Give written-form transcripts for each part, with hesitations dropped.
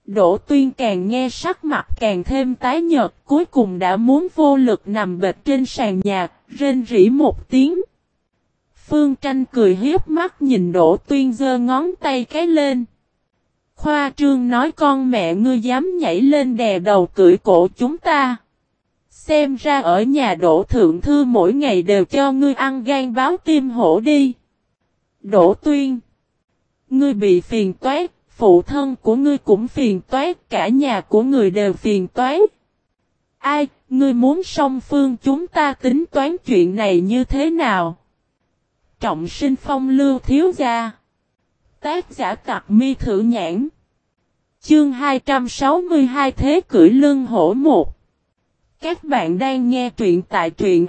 Đỗ Tuyên càng nghe sắc mặt càng thêm tái nhợt, cuối cùng đã muốn vô lực nằm bệt trên sàn nhà, rên rỉ một tiếng. Phương Tranh cười hiếp mắt nhìn Đỗ Tuyên giơ ngón tay cái lên. Khoa trương nói con mẹ ngươi dám nhảy lên đè đầu cưỡi cổ chúng ta. Xem ra ở nhà Đỗ Thượng Thư mỗi ngày đều cho ngươi ăn gan báo tim hổ đi. Đỗ Tuyên, ngươi bị phiền toái, phụ thân của ngươi cũng phiền toái, cả nhà của ngươi đều phiền toái. Ai, ngươi muốn song phương chúng ta tính toán chuyện này như thế nào? Trọng Sinh Phong Lưu thiếu gia. Tác giả Tặc Mi Thử Nhãn. Chương 262 Thế cưỡi lưng hổ 1. Các bạn đang nghe truyện tại truyện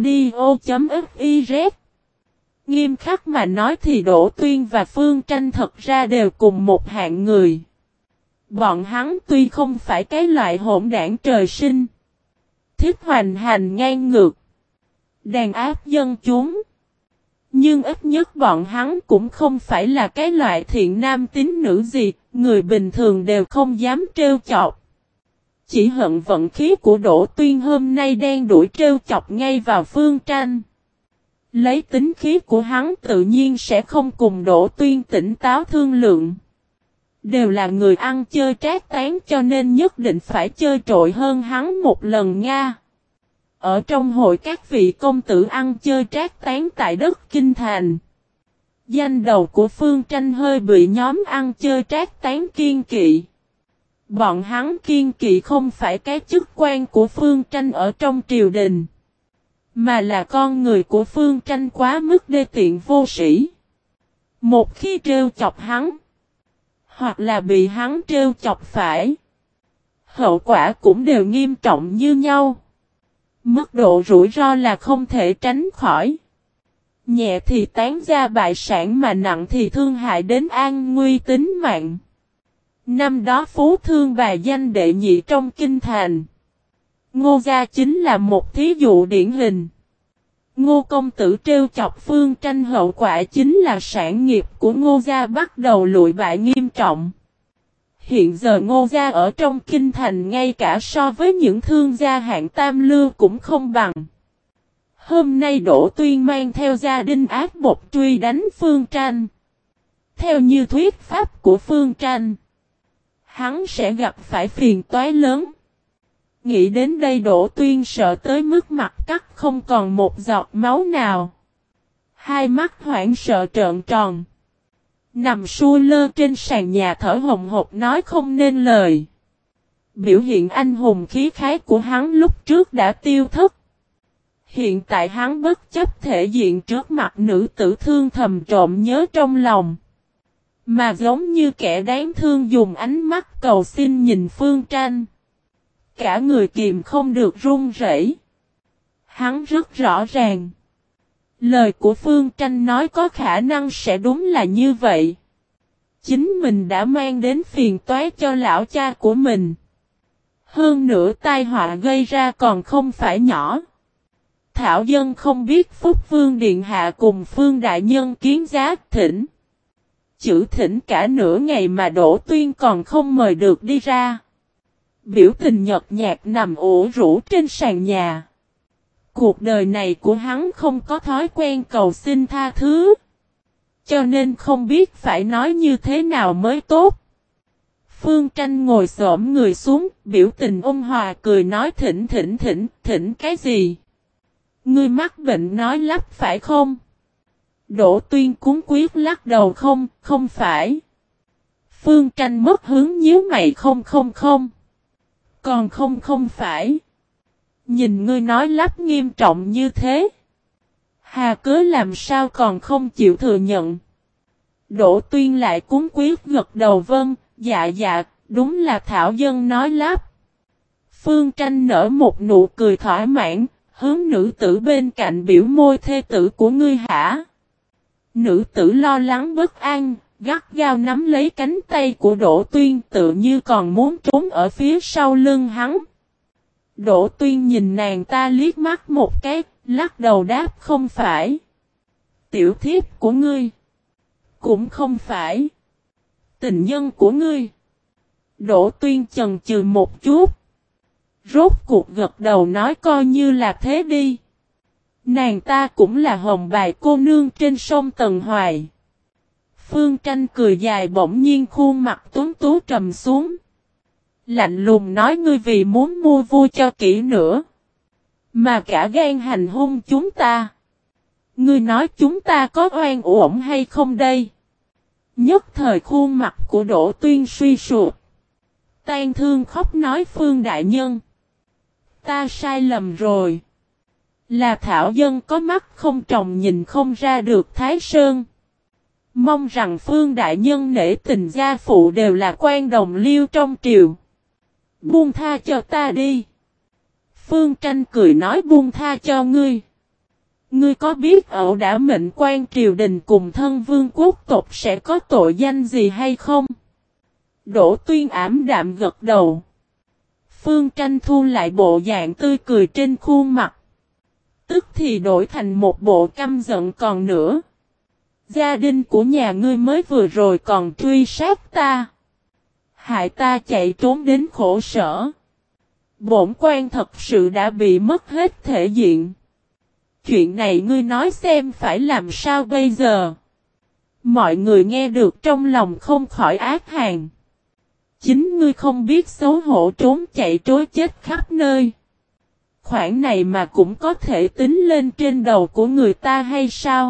audio.fiz. Nghiêm khắc mà nói thì Đỗ Tuyên và Phương Tranh thật ra đều cùng một hạng người. Bọn hắn tuy không phải cái loại hỗn đảng trời sinh, thích hoành hành ngang ngược, đàn áp dân chúng, nhưng ít nhất bọn hắn cũng không phải là cái loại thiện nam tín nữ gì, người bình thường đều không dám trêu chọc. Chỉ hận vận khí của Đỗ Tuyên hôm nay đang đuổi trêu chọc ngay vào Phương Tranh. Lấy tính khí của hắn tự nhiên sẽ không cùng Đỗ Tuyên tỉnh táo thương lượng. Đều là người ăn chơi trác tán cho nên nhất định phải chơi trội hơn hắn một lần nha. Ở trong hội các vị công tử ăn chơi trác tán tại đất Kinh Thành, danh đầu của Phương Tranh hơi bị nhóm ăn chơi trác tán kiên kỵ. Bọn hắn kiên kỵ không phải cái chức quan của Phương Tranh ở trong triều đình, mà là con người của Phương Tranh quá mức đê tiện vô sĩ. Một khi trêu chọc hắn, hoặc là bị hắn trêu chọc phải, hậu quả cũng đều nghiêm trọng như nhau. Mức độ rủi ro là không thể tránh khỏi. Nhẹ thì tán gia bại sản mà nặng thì thương hại đến an nguy tính mạng. Năm đó Phú Thương và danh đệ nhị trong Kinh Thành, Ngô gia chính là một thí dụ điển hình. Ngô công tử trêu chọc Phương Tranh hậu quả chính là sản nghiệp của Ngô gia bắt đầu lụi bại nghiêm trọng. Hiện giờ Ngô gia ở trong Kinh Thành ngay cả so với những thương gia hạng tam lưu cũng không bằng. Hôm nay Đỗ Tuyên mang theo gia đình ác bột truy đánh Phương Tranh. Theo như thuyết pháp của Phương Tranh, hắn sẽ gặp phải phiền toái lớn. Nghĩ đến đây Đỗ Tuyên sợ tới mức mặt cắt không còn một giọt máu nào. Hai mắt hoảng sợ trợn tròn. Nằm xuôi lơ trên sàn nhà thở hồng hộc nói không nên lời. Biểu hiện anh hùng khí khái của hắn lúc trước đã tiêu thất. Hiện tại hắn bất chấp thể diện trước mặt nữ tử thương thầm trộm nhớ trong lòng. Mà giống như kẻ đáng thương dùng ánh mắt cầu xin nhìn Phương Tranh. Cả người kìm không được run rẩy. Hắn rất rõ ràng. Lời của Phương Tranh nói có khả năng sẽ đúng là như vậy. Chính mình đã mang đến phiền toái cho lão cha của mình. Hơn nữa tai họa gây ra còn không phải nhỏ. Thảo dân không biết Phúc Vương Điện Hạ cùng Phương Đại Nhân kiến giá thỉnh. Chữ thỉnh cả nửa ngày mà Đỗ Tuyên còn không mời được đi ra. Biểu tình nhợt nhạt nằm ủ rũ trên sàn nhà. Cuộc đời này của hắn không có thói quen cầu xin tha thứ. Cho nên không biết phải nói như thế nào mới tốt. Phương Tranh ngồi xổm người xuống, biểu tình ôn hòa cười nói thỉnh cái gì? Ngươi mắc bệnh nói lắp phải không? Đỗ Tuyên cuống quyết lắc đầu không phải. Phương Tranh mất hướng nhíu mày không. Còn không phải. Nhìn ngươi nói lắp nghiêm trọng như thế. Hà cớ làm sao còn không chịu thừa nhận. Đỗ Tuyên lại cuống quyết gật đầu vâng, dạ, đúng là thảo dân nói lắp. Phương Tranh nở một nụ cười thỏa mãn, hướng nữ tử bên cạnh biểu môi thê tử của ngươi hả? Nữ tử lo lắng bất an, gắt gao nắm lấy cánh tay của Đỗ Tuyên tự như còn muốn trốn ở phía sau lưng hắn. Đỗ Tuyên nhìn nàng ta liếc mắt một cái, lắc đầu đáp không phải. Tiểu thiếp của ngươi. Cũng không phải. Tình nhân của ngươi. Đỗ Tuyên chần chừ một chút. Rốt cuộc gật đầu nói coi như là thế đi. Nàng ta cũng là hồng bài cô nương trên sông Tần Hoài. Phương Tranh cười dài bỗng nhiên khuôn mặt tuấn tú trầm xuống. Lạnh lùng nói ngươi vì muốn mua vui cho kỹ nữa. Mà cả gan hành hung chúng ta. Ngươi nói chúng ta có oan uổng hay không đây? Nhất thời khuôn mặt của Đỗ Tuyên suy sụp. Tan thương khóc nói Phương đại nhân. Ta sai lầm rồi. Là Thảo dân có mắt không tròng nhìn không ra được Thái Sơn. Mong rằng Phương đại nhân nể tình gia phụ đều là quan đồng liêu trong triều. Buông tha cho ta đi. Phương Tranh cười nói buông tha cho ngươi. Ngươi có biết ẩu đả mệnh quan triều đình cùng thân vương quốc tộc sẽ có tội danh gì hay không? Đỗ Tuyên ảm đạm gật đầu. Phương Tranh thu lại bộ dạng tươi cười trên khuôn mặt. Tức thì đổi thành một bộ căm giận còn nữa. Gia đình của nhà ngươi mới vừa rồi còn truy sát ta. Hại ta chạy trốn đến khổ sở. Bổn quan thật sự đã bị mất hết thể diện. Chuyện này ngươi nói xem phải làm sao bây giờ. Mọi người nghe được trong lòng không khỏi ác hàn. Chính ngươi không biết xấu hổ trốn chạy trối chết khắp nơi. Khoản này mà cũng có thể tính lên trên đầu của người ta hay sao?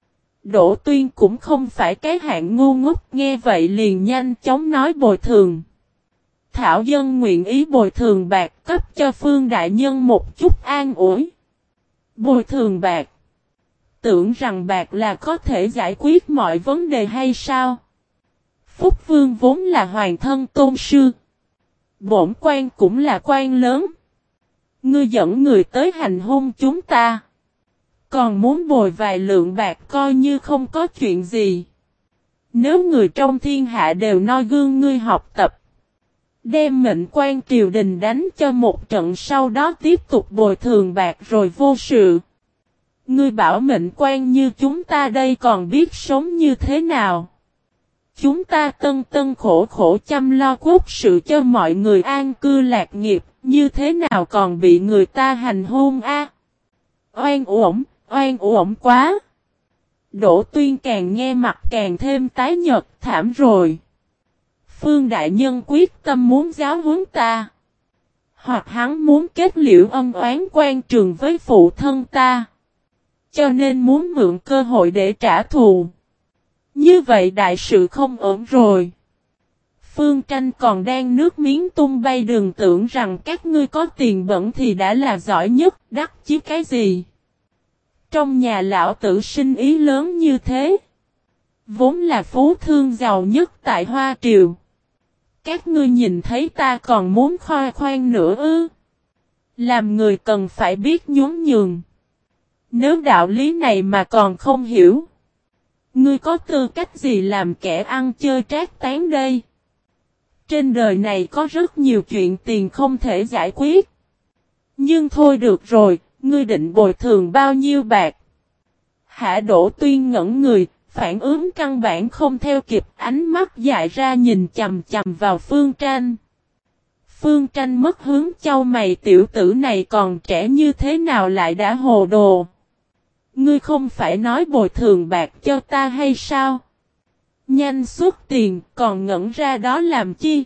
Đỗ Tuyên cũng không phải cái hạng ngu ngốc, nghe vậy liền nhanh chóng nói bồi thường. Thảo dân nguyện ý bồi thường bạc cấp cho Phương đại nhân một chút an ủi. Bồi thường bạc? Tưởng rằng bạc là có thể giải quyết mọi vấn đề hay sao? Phúc Vương vốn là hoàng thân tôn sư. Bổn quan cũng là quan lớn. Ngươi dẫn người tới hành hung chúng ta. Còn muốn bồi vài lượng bạc coi như không có chuyện gì. Nếu người trong thiên hạ đều noi gương ngươi học tập. Đem mệnh quan triều đình đánh cho một trận sau đó tiếp tục bồi thường bạc rồi vô sự. Ngươi bảo mệnh quan như chúng ta đây còn biết sống như thế nào. Chúng ta tân tân khổ khổ chăm lo quốc sự cho mọi người an cư lạc nghiệp, như thế nào còn bị người ta hành hung a? Oan uổng quá. Đỗ Tuyên càng nghe mặt càng thêm tái nhợt, thảm rồi. Phương đại nhân quyết tâm muốn giáo huấn ta. Hoặc hắn muốn kết liễu ân oán quan trường với phụ thân ta. Cho nên muốn mượn cơ hội để trả thù. Như vậy đại sự không ổn rồi. Phương Tranh còn đang nước miếng tung bay, đừng tưởng rằng các ngươi có tiền bẩn thì đã là giỏi nhất, đắc chí cái gì. Trong nhà lão tử sinh ý lớn như thế. Vốn là phú thương giàu nhất tại Hoa Triều. Các ngươi nhìn thấy ta còn muốn khoe khoang nữa ư? Làm người cần phải biết nhún nhường. Nếu đạo lý này mà còn không hiểu. Ngươi có tư cách gì làm kẻ ăn chơi trác tán đây? Trên đời này có rất nhiều chuyện tiền không thể giải quyết. Nhưng thôi được rồi, ngươi định bồi thường bao nhiêu bạc? Hạ Đỗ Tuyên ngẩn người, phản ứng căn bản không theo kịp, ánh mắt dại ra nhìn chằm chằm vào Phương Tranh. Phương Tranh mất hướng chau mày, tiểu tử này còn trẻ như thế nào lại đã hồ đồ. Ngươi không phải nói bồi thường bạc cho ta hay sao? Nhanh xuất tiền, còn ngẩn ra đó làm chi?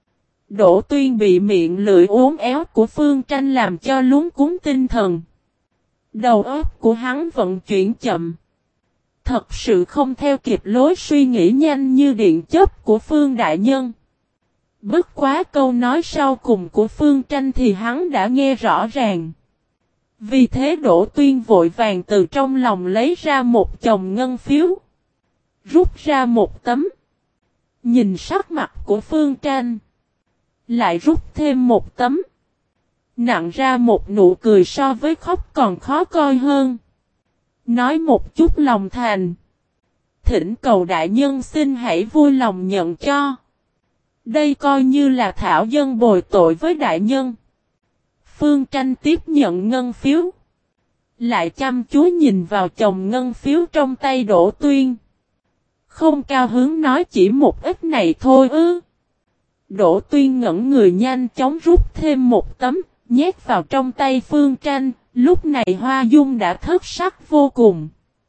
Đỗ Tuyên bị miệng lưỡi uốn éo của Phương Tranh làm cho luống cuống tinh thần. Đầu óc của hắn vận chuyển chậm. Thật sự không theo kịp lối suy nghĩ nhanh như điện chớp của Phương đại nhân. Bất quá câu nói sau cùng của Phương Tranh thì hắn đã nghe rõ ràng. Vì thế Đỗ Tuyên vội vàng từ trong lòng lấy ra một chồng ngân phiếu. Rút ra một tấm. Nhìn sắc mặt của Phương Tranh. Lại rút thêm một tấm. Nặng ra một nụ cười so với khóc còn khó coi hơn. Nói một chút lòng thành. Thỉnh cầu đại nhân xin hãy vui lòng nhận cho. Đây coi như là thảo dân bồi tội với đại nhân. Phương Tranh tiếp nhận ngân phiếu. Lại chăm chú nhìn vào chồng ngân phiếu trong tay Đỗ Tuyên. Không cao hứng nói chỉ một ít này thôi ư. Đỗ Tuyên ngẩn người nhanh chóng rút thêm một tấm, nhét vào trong tay Phương Tranh, lúc này Hoa Dung đã thất sắc vô cùng.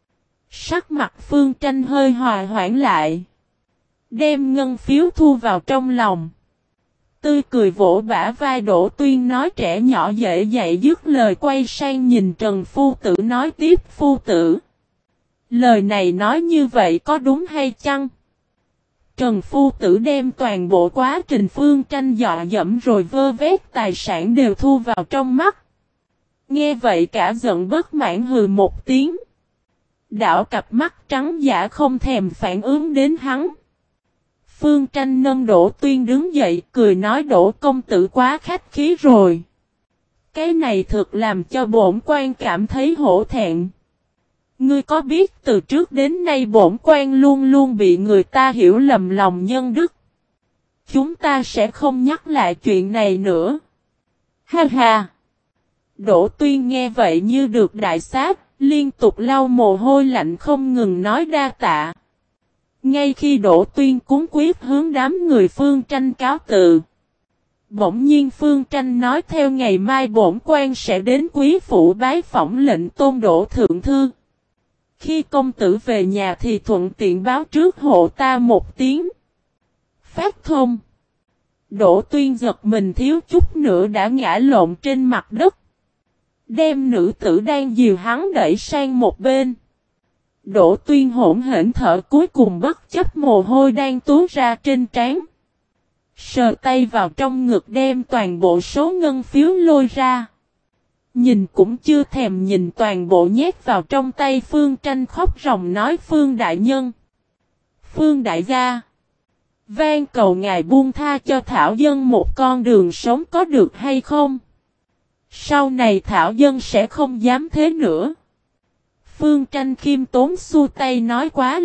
Sắc mặt Phương Tranh hơi hòa hoãn lại. Đem ngân phiếu thu vào trong lòng. Tươi cười vỗ bả vai Đỗ Tuyên nói trẻ nhỏ dễ dạy dứt lời quay sang nhìn Trần Phu Tử nói tiếp Phu Tử. Lời này nói như vậy có đúng hay chăng? Trần Phu Tử đem toàn bộ quá trình Phương Tranh dọa dẫm rồi vơ vét tài sản đều thu vào trong mắt. Nghe vậy cả giận bất mãn hừ một tiếng. Đảo cặp mắt trắng giả không thèm phản ứng đến hắn. Phương Tranh nâng Đỗ Tuyên đứng dậy cười nói Đỗ công tử quá khách khí rồi. Cái này thực làm cho bổn quan cảm thấy hổ thẹn. Ngươi có biết từ trước đến nay bổn quan luôn luôn bị người ta hiểu lầm lòng nhân đức. Chúng ta sẽ không nhắc lại chuyện này nữa. Ha ha. Đỗ Tuyên nghe vậy như được đại xát, liên tục lau mồ hôi lạnh không ngừng nói đa tạ. Ngay khi Đỗ Tuyên cuống quyết hướng đám người Phương Tranh cáo từ. Bỗng nhiên Phương Tranh nói theo ngày mai bổn quan sẽ đến quý phủ bái phỏng lệnh tôn Đỗ thượng thư. Khi công tử về nhà thì thuận tiện báo trước hộ ta một tiếng. Phát thông. Đỗ Tuyên giật mình thiếu chút nữa đã ngã lộn trên mặt đất. Đem nữ tử đang dìu hắn đẩy sang một bên. Đỗ Tuyên hỗn hển thở cuối cùng bất chấp mồ hôi đang túa ra trên trán. Sờ tay vào trong ngực đem toàn bộ số ngân phiếu lôi ra. Nhìn cũng chưa thèm nhìn toàn bộ nhét vào trong tay Phương Tranh khóc ròng nói Phương đại nhân. Phương đại gia. Van cầu ngài buông tha cho Thảo Dân một con đường sống có được hay không? Sau này Thảo Dân sẽ không dám thế nữa. Phương Tranh khiêm tốn xua tay nói quá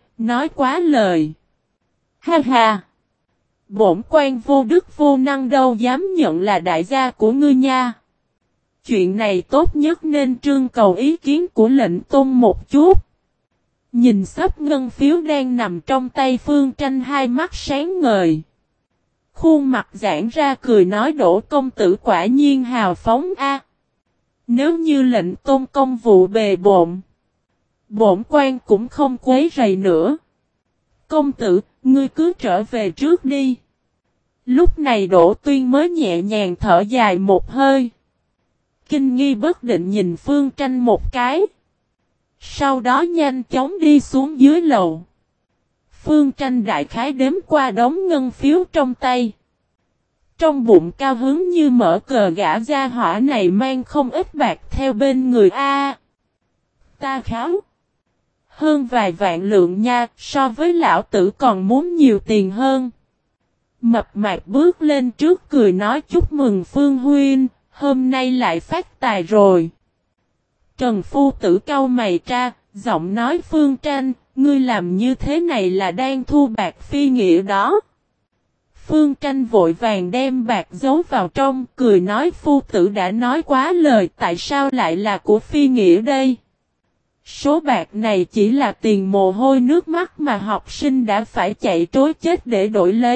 lời. Ha ha. Bổn quan vô đức vô năng đâu dám nhận là đại gia của ngươi nha. Chuyện này tốt nhất nên trưng cầu ý kiến của lệnh tôn một chút. Nhìn sắp ngân phiếu đang nằm trong tay Phương Tranh hai mắt sáng ngời. Khuôn mặt giãn ra cười nói Đỗ công tử quả nhiên hào phóng a. Nếu như lệnh tôn công vụ bề bộn, bổn quan cũng không quấy rầy nữa. Công tử, ngươi cứ trở về trước đi. Lúc này Đỗ Tuyên mới nhẹ nhàng thở dài một hơi. Kinh nghi bất định nhìn Phương Tranh một cái. Sau đó nhanh chóng đi xuống dưới lầu. Phương Tranh đại khái đếm qua đống ngân phiếu trong tay. Trong bụng cao hứng như mở cờ gã gia hỏa này mang không ít bạc theo bên người a. Ta kháo. Hơn vài vạn lượng nha, so với lão tử còn muốn nhiều tiền hơn. Mập mạp bước lên trước cười nói chúc mừng Phương huynh, hôm nay lại phát tài rồi. Trần Phu Tử cau mày ra, giọng nói Phương Tranh, ngươi làm như thế này là đang thu bạc phi nghĩa đó. Phương Tranh vội vàng đem bạc giấu vào trong, cười nói Phu Tử đã nói quá lời, tại sao lại là của phi nghĩa đây? Số bạc này chỉ là tiền mồ hôi nước mắt mà học sinh đã phải chạy trối chết để đổi lấy.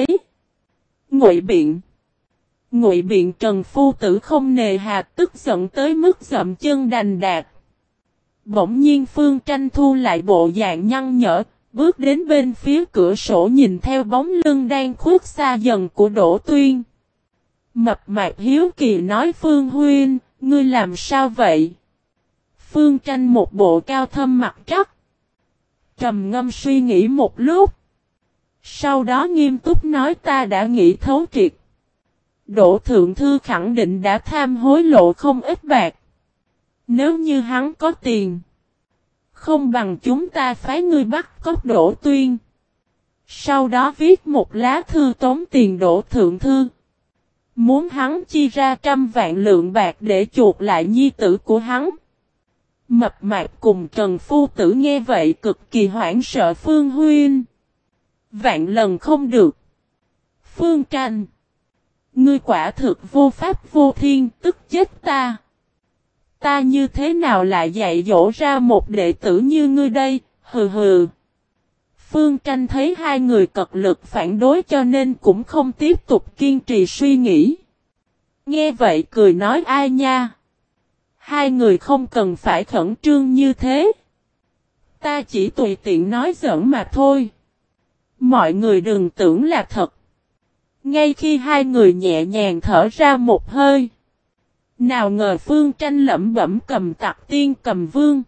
Ngụy biện Trần Phu Tử không nề hà tức giận tới mức dậm chân đành đạc. Bỗng nhiên Phương Tranh thu lại bộ dạng nhăn nhở, bước đến bên phía cửa sổ nhìn theo bóng lưng đang khuất xa dần của Đỗ Tuyên. Mập mạp hiếu kỳ nói Phương huynh, ngươi làm sao vậy? Phương Tranh một bộ cao thâm mặt trắc. Trầm ngâm suy nghĩ một lúc. Sau đó nghiêm túc nói ta đã nghĩ thấu triệt. Đỗ thượng thư khẳng định đã tham hối lộ không ít bạc. Nếu như hắn có tiền, không bằng chúng ta phái ngươi bắt cóc Đỗ Tuyên. Sau đó viết một lá thư tống tiền Đỗ thượng thư. Muốn hắn chi ra 100 vạn lượng bạc để chuộc lại nhi tử của hắn. Mập mạp cùng Trần Phu Tử nghe vậy cực kỳ hoảng sợ Phương huynh. Vạn lần không được. Phương Tranh. Ngươi quả thực vô pháp vô thiên tức chết ta. Ta như thế nào lại dạy dỗ ra một đệ tử như ngươi đây, hừ hừ. Phương Tranh thấy hai người cật lực phản đối cho nên cũng không tiếp tục kiên trì suy nghĩ. Nghe vậy cười nói ai nha. Hai người không cần phải khẩn trương như thế. Ta chỉ tùy tiện nói giỡn mà thôi. Mọi người đừng tưởng là thật. Ngay khi hai người nhẹ nhàng thở ra một hơi. Nào ngờ Phương Tranh lẩm bẩm cầm tặc tiên cầm vương.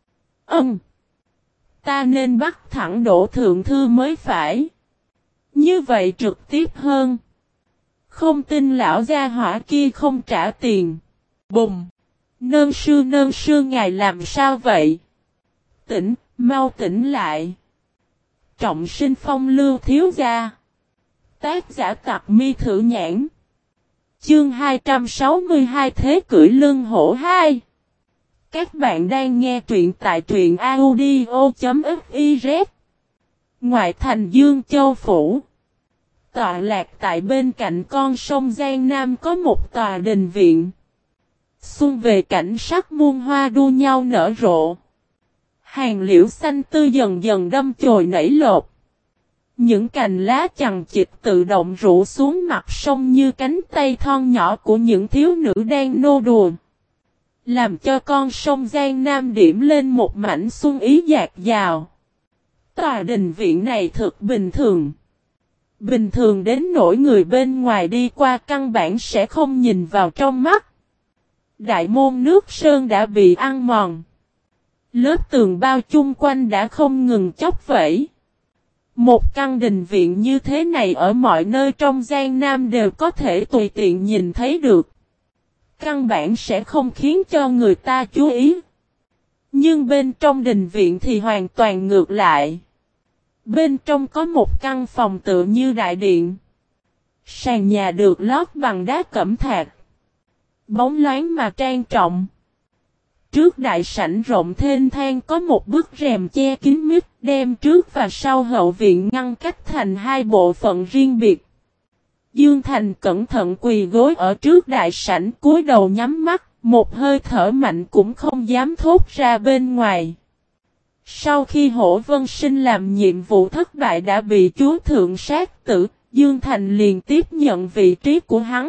Ta nên bắt thẳng Đỗ Thượng Thư mới phải. Như vậy trực tiếp hơn. Không tin lão gia hỏa kia không trả tiền. Bùng! Nơn sư ngài làm sao vậy? Tỉnh, mau tỉnh lại. Trọng sinh phong lưu thiếu gia. Tác giả Tặc Mi Thử Nhãn. Chương 262 Thế cưỡi lưng hổ 2. Các bạn đang nghe truyện tại truyện audio.fiz. Ngoại thành Dương Châu Phủ. Tọa lạc tại bên cạnh con sông Giang Nam có một tòa đình viện. Xuân về cảnh sắc muôn hoa đua nhau nở rộ. Hàng liễu xanh tươi dần dần đâm chồi nảy lột. Những cành lá chằng chịt tự động rủ xuống mặt sông như cánh tay thon nhỏ của những thiếu nữ đang nô đùa. Làm cho con sông Giang Nam điểm lên một mảnh xuân ý dạt dào. Tòa đình viện này thực bình thường. Bình thường đến nỗi người bên ngoài đi qua căn bản sẽ không nhìn vào trong mắt. Đại môn nước sơn đã bị ăn mòn. Lớp tường bao chung quanh đã không ngừng chóc vẫy. Một căn đình viện như thế này ở mọi nơi trong Giang Nam đều có thể tùy tiện nhìn thấy được. Căn bản sẽ không khiến cho người ta chú ý. Nhưng bên trong đình viện thì hoàn toàn ngược lại. Bên trong có một căn phòng tựa như đại điện. Sàn nhà được lót bằng đá cẩm thạch. Bóng loáng mà trang trọng. Trước đại sảnh rộng thênh thang có một bức rèm che kín mít đem trước và sau hậu viện ngăn cách thành hai bộ phận riêng biệt. Dương Thành cẩn thận quỳ gối ở trước đại sảnh cúi đầu nhắm mắt, một hơi thở mạnh cũng không dám thốt ra bên ngoài. Sau khi Hổ Vân Sinh làm nhiệm vụ thất bại đã bị chúa thượng sát tử, Dương Thành liền tiếp nhận vị trí của hắn.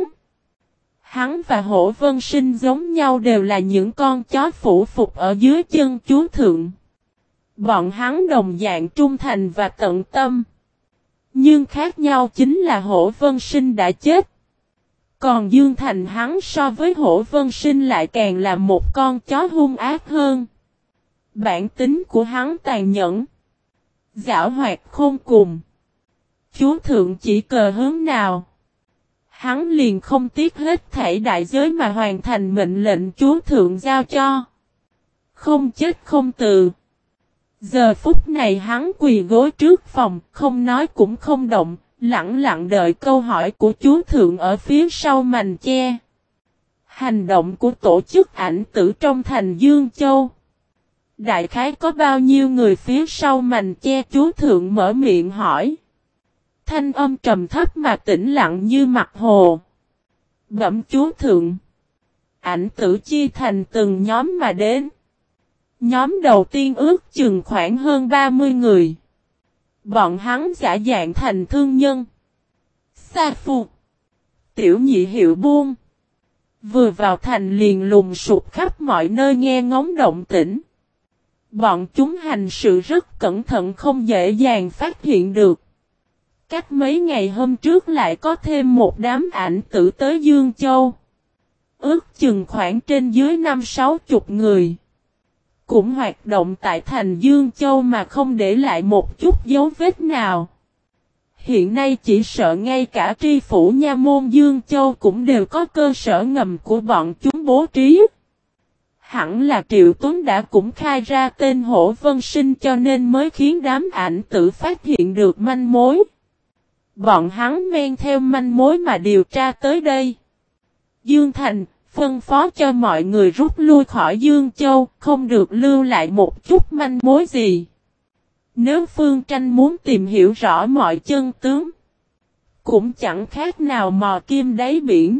Hắn và Hổ Vân Sinh giống nhau đều là những con chó phủ phục ở dưới chân chúa thượng. Bọn hắn đồng dạng trung thành và tận tâm. Nhưng khác nhau chính là Hổ Vân Sinh đã chết. Còn Dương Thành hắn so với Hổ Vân Sinh lại càng là một con chó hung ác hơn. Bản tính của hắn tàn nhẫn. Giảo hoạt khôn cùng. Chúa thượng chỉ cờ hướng nào. Hắn liền không tiếc hết thảy đại giới mà hoàn thành mệnh lệnh chúa thượng giao cho. Không chết không từ. Giờ phút này hắn quỳ gối trước phòng, không nói cũng không động, lặng lặng đợi câu hỏi của chúa thượng ở phía sau mành che. Hành động của tổ chức ảnh tử trong thành Dương Châu. Đại khái có bao nhiêu người phía sau mành che chúa thượng mở miệng hỏi. Thanh âm trầm thấp mà tĩnh lặng như mặt hồ. Bẩm chúa thượng. Ảnh tử chia thành từng nhóm mà đến. Nhóm đầu tiên ước chừng khoảng hơn 30 người. Bọn hắn giả dạng thành thương nhân. Sa phu. Tiểu nhị hiệu buôn. Vừa vào thành liền lùng sụp khắp mọi nơi nghe ngóng động tĩnh. Bọn chúng hành sự rất cẩn thận không dễ dàng phát hiện được. Cách mấy ngày hôm trước lại có thêm một đám ảnh tử tới Dương Châu. Ước chừng khoảng trên dưới 50-60 người. Cũng hoạt động tại thành Dương Châu mà không để lại một chút dấu vết nào. Hiện nay chỉ sợ ngay cả tri phủ nha môn Dương Châu cũng đều có cơ sở ngầm của bọn chúng bố trí. Hẳn là Triệu Tuấn đã cũng khai ra tên Hổ Vân Sinh cho nên mới khiến đám ảnh tử phát hiện được manh mối. Bọn hắn men theo manh mối mà điều tra tới đây. Dương Thành phân phó cho mọi người rút lui khỏi Dương Châu, không được lưu lại một chút manh mối gì. Nếu Phương Tranh muốn tìm hiểu rõ mọi chân tướng, cũng chẳng khác nào mò kim đáy biển.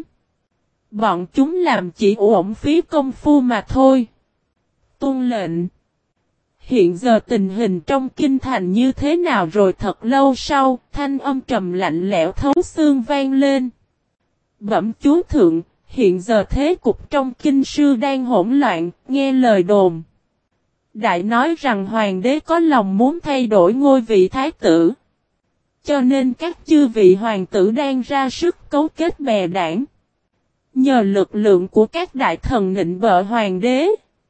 Bọn chúng làm chỉ uổng phí công phu mà thôi. Tuân lệnh. Hiện giờ tình hình trong kinh thành như thế nào rồi? Thật lâu sau, thanh âm trầm lạnh lẽo thấu xương vang lên. Bẩm chúa thượng, hiện giờ thế cục trong kinh sư đang hỗn loạn, nghe lời đồn. Đại nói rằng hoàng đế có lòng muốn thay đổi ngôi vị thái tử. Cho nên các chư vị hoàng tử đang ra sức cấu kết bè đảng. Nhờ lực lượng của các đại thần nịnh bợ hoàng đế.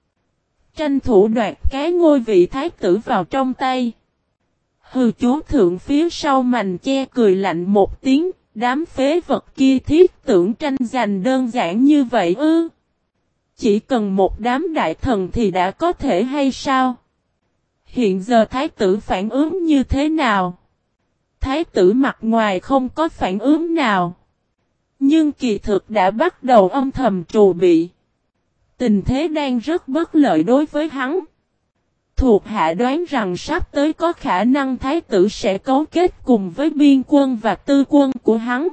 Tranh thủ đoạt cái ngôi vị thái tử vào trong tay. Hừ, chúa thượng phía sau mành che cười lạnh một tiếng. Đám phế vật kia thiết tưởng tranh giành đơn giản như vậy ư? Chỉ cần một đám đại thần thì đã có thể hay sao? Hiện giờ thái tử phản ứng như thế nào? Thái tử mặt ngoài không có phản ứng nào. Nhưng kỳ thực đã bắt đầu âm thầm trù bị. Tình thế đang rất bất lợi đối với hắn. Thuộc hạ đoán rằng sắp tới có khả năng thái tử sẽ cấu kết cùng với biên quân và tư quân của hắn.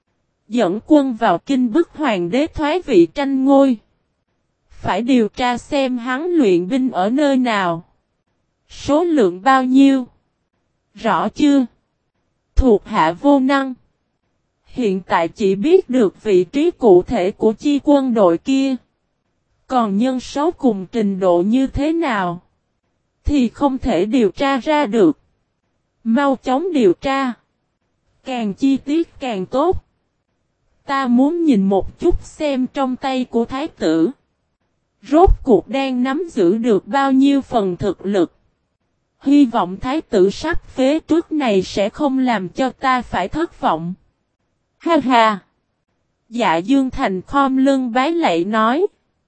Dẫn quân vào kinh bức hoàng đế thoái vị tranh ngôi. Phải điều tra xem hắn luyện binh ở nơi nào. Số lượng bao nhiêu? Rõ chưa? Thuộc hạ vô năng. Hiện tại chỉ biết được vị trí cụ thể của chi quân đội kia. Còn nhân số cùng trình độ như thế nào? Thì không thể điều tra ra được. Mau chóng điều tra. Càng chi tiết càng tốt. Ta muốn nhìn một chút xem trong tay của thái tử. Rốt cuộc đang nắm giữ được bao nhiêu phần thực lực. Hy vọng thái tử sắp phế trước này sẽ không làm cho ta phải thất vọng. Ha ha. Dạ Dương Thành khom lưng bái lạy nói.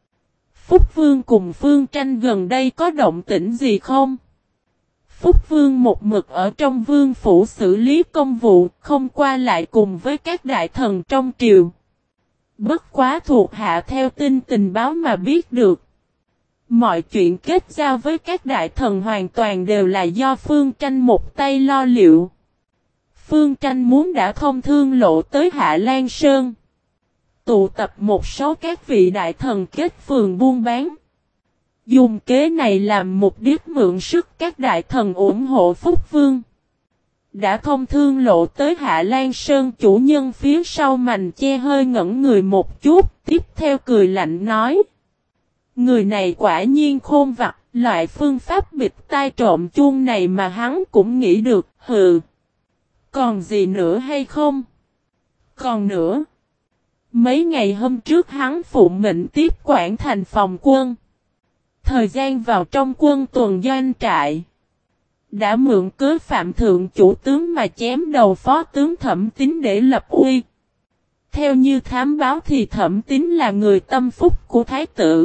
Phúc Vương cùng Phương Tranh gần đây có động tĩnh gì không? Phúc Vương một mực ở trong vương phủ xử lý công vụ, không qua lại cùng với các đại thần trong triều. Bất quá thuộc hạ theo tin tình báo mà biết được. Mọi chuyện kết giao với các đại thần hoàn toàn đều là do Phương Tranh một tay lo liệu. Phương Tranh muốn đã thông thương lộ tới Hạ Lan Sơn. Tụ tập một số các vị đại thần kết phường buôn bán. Dùng kế này làm mục đích mượn sức các đại thần ủng hộ Phúc Vương. Đã thông thương lộ tới Hạ Lan Sơn, chủ nhân phía sau mành che hơi ngẩn người một chút, tiếp theo cười lạnh nói. Người này quả nhiên khôn vặt, loại phương pháp bịt tai trộm chuông này mà hắn cũng nghĩ được, hừ. Còn gì nữa hay không? Còn nữa. Mấy ngày hôm trước hắn phụ mệnh tiếp quản thành phòng quân. Thời gian vào trong quân tuần doanh trại. Đã mượn cớ phạm thượng chủ tướng mà chém đầu phó tướng Thẩm Tín để lập uy. Theo như thám báo thì Thẩm Tín là người tâm phúc của thái tử.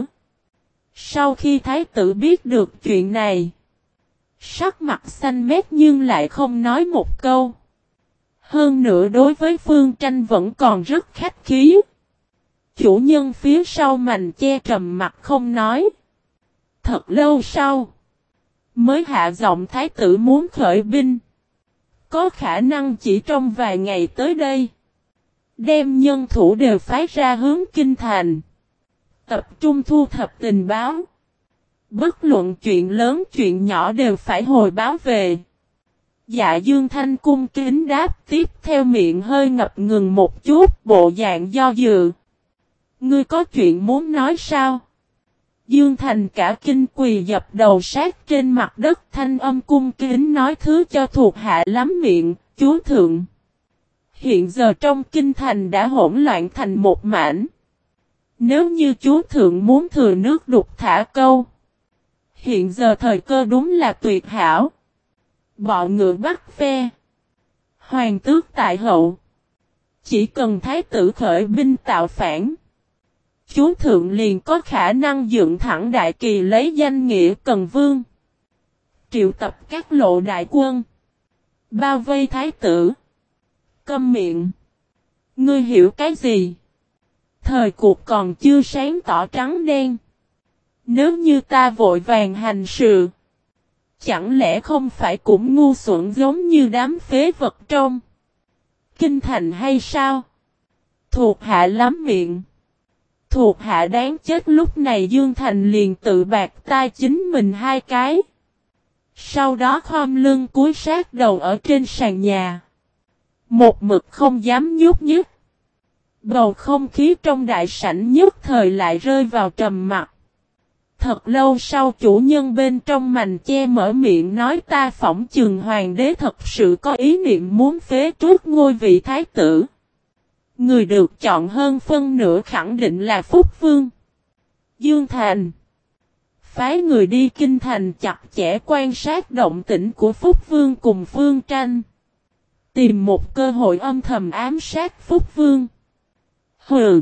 Sau khi thái tử biết được chuyện này, sắc mặt xanh mét nhưng lại không nói một câu. Hơn nữa đối với Phương Tranh vẫn còn rất khách khí. Chủ nhân phía sau mành che trầm mặt không nói. Thật lâu sau, mới hạ giọng thái tử muốn khởi binh. Có khả năng chỉ trong vài ngày tới đây. Đem nhân thủ đều phái ra hướng kinh thành. Tập trung thu thập tình báo. Bất luận chuyện lớn chuyện nhỏ đều phải hồi báo về. Dạ Dương Thanh cung kính đáp, tiếp theo miệng hơi ngập ngừng một chút, bộ dạng do dự. Ngươi có chuyện muốn nói sao? Dương Thành cả kinh quỳ dập đầu sát trên mặt đất, thanh âm cung kính nói thứ cho thuộc hạ lắm miệng, chúa thượng. Hiện giờ trong kinh thành đã hỗn loạn thành một mảnh. Nếu như chúa thượng muốn thừa nước đục thả câu. Hiện giờ thời cơ đúng là tuyệt hảo. Bọ ngựa bắt phe. Hoàng tước tại hậu. Chỉ cần thái tử khởi binh tạo phản. Chúa thượng liền có khả năng dựng thẳng đại kỳ lấy danh nghĩa Cần Vương. Triệu tập các lộ đại quân. Bao vây thái tử. Câm miệng. Ngươi hiểu cái gì? Thời cuộc còn chưa sáng tỏ trắng đen. Nếu như ta vội vàng hành sự. Chẳng lẽ không phải cũng ngu xuẩn giống như đám phế vật trong kinh thành hay sao? Thuộc hạ lắm miệng. Thuộc hạ đáng chết. Lúc này Dương Thành liền tự bạc tai chính mình hai cái. Sau đó khom lưng cúi sát đầu ở trên sàn nhà. Một mực không dám nhúc nhích. Bầu không khí trong đại sảnh nhất thời lại rơi vào trầm mặc. Thật lâu sau chủ nhân bên trong mành che mở miệng nói ta phỏng chừng hoàng đế thật sự có ý niệm muốn phế truất ngôi vị thái tử. Người được chọn hơn phân nửa khẳng định là Phúc Vương. Dương Thành phái người đi kinh thành chặt chẽ quan sát động tĩnh của Phúc Vương cùng Phương Tranh. Tìm một cơ hội âm thầm ám sát Phúc Vương. Hừ!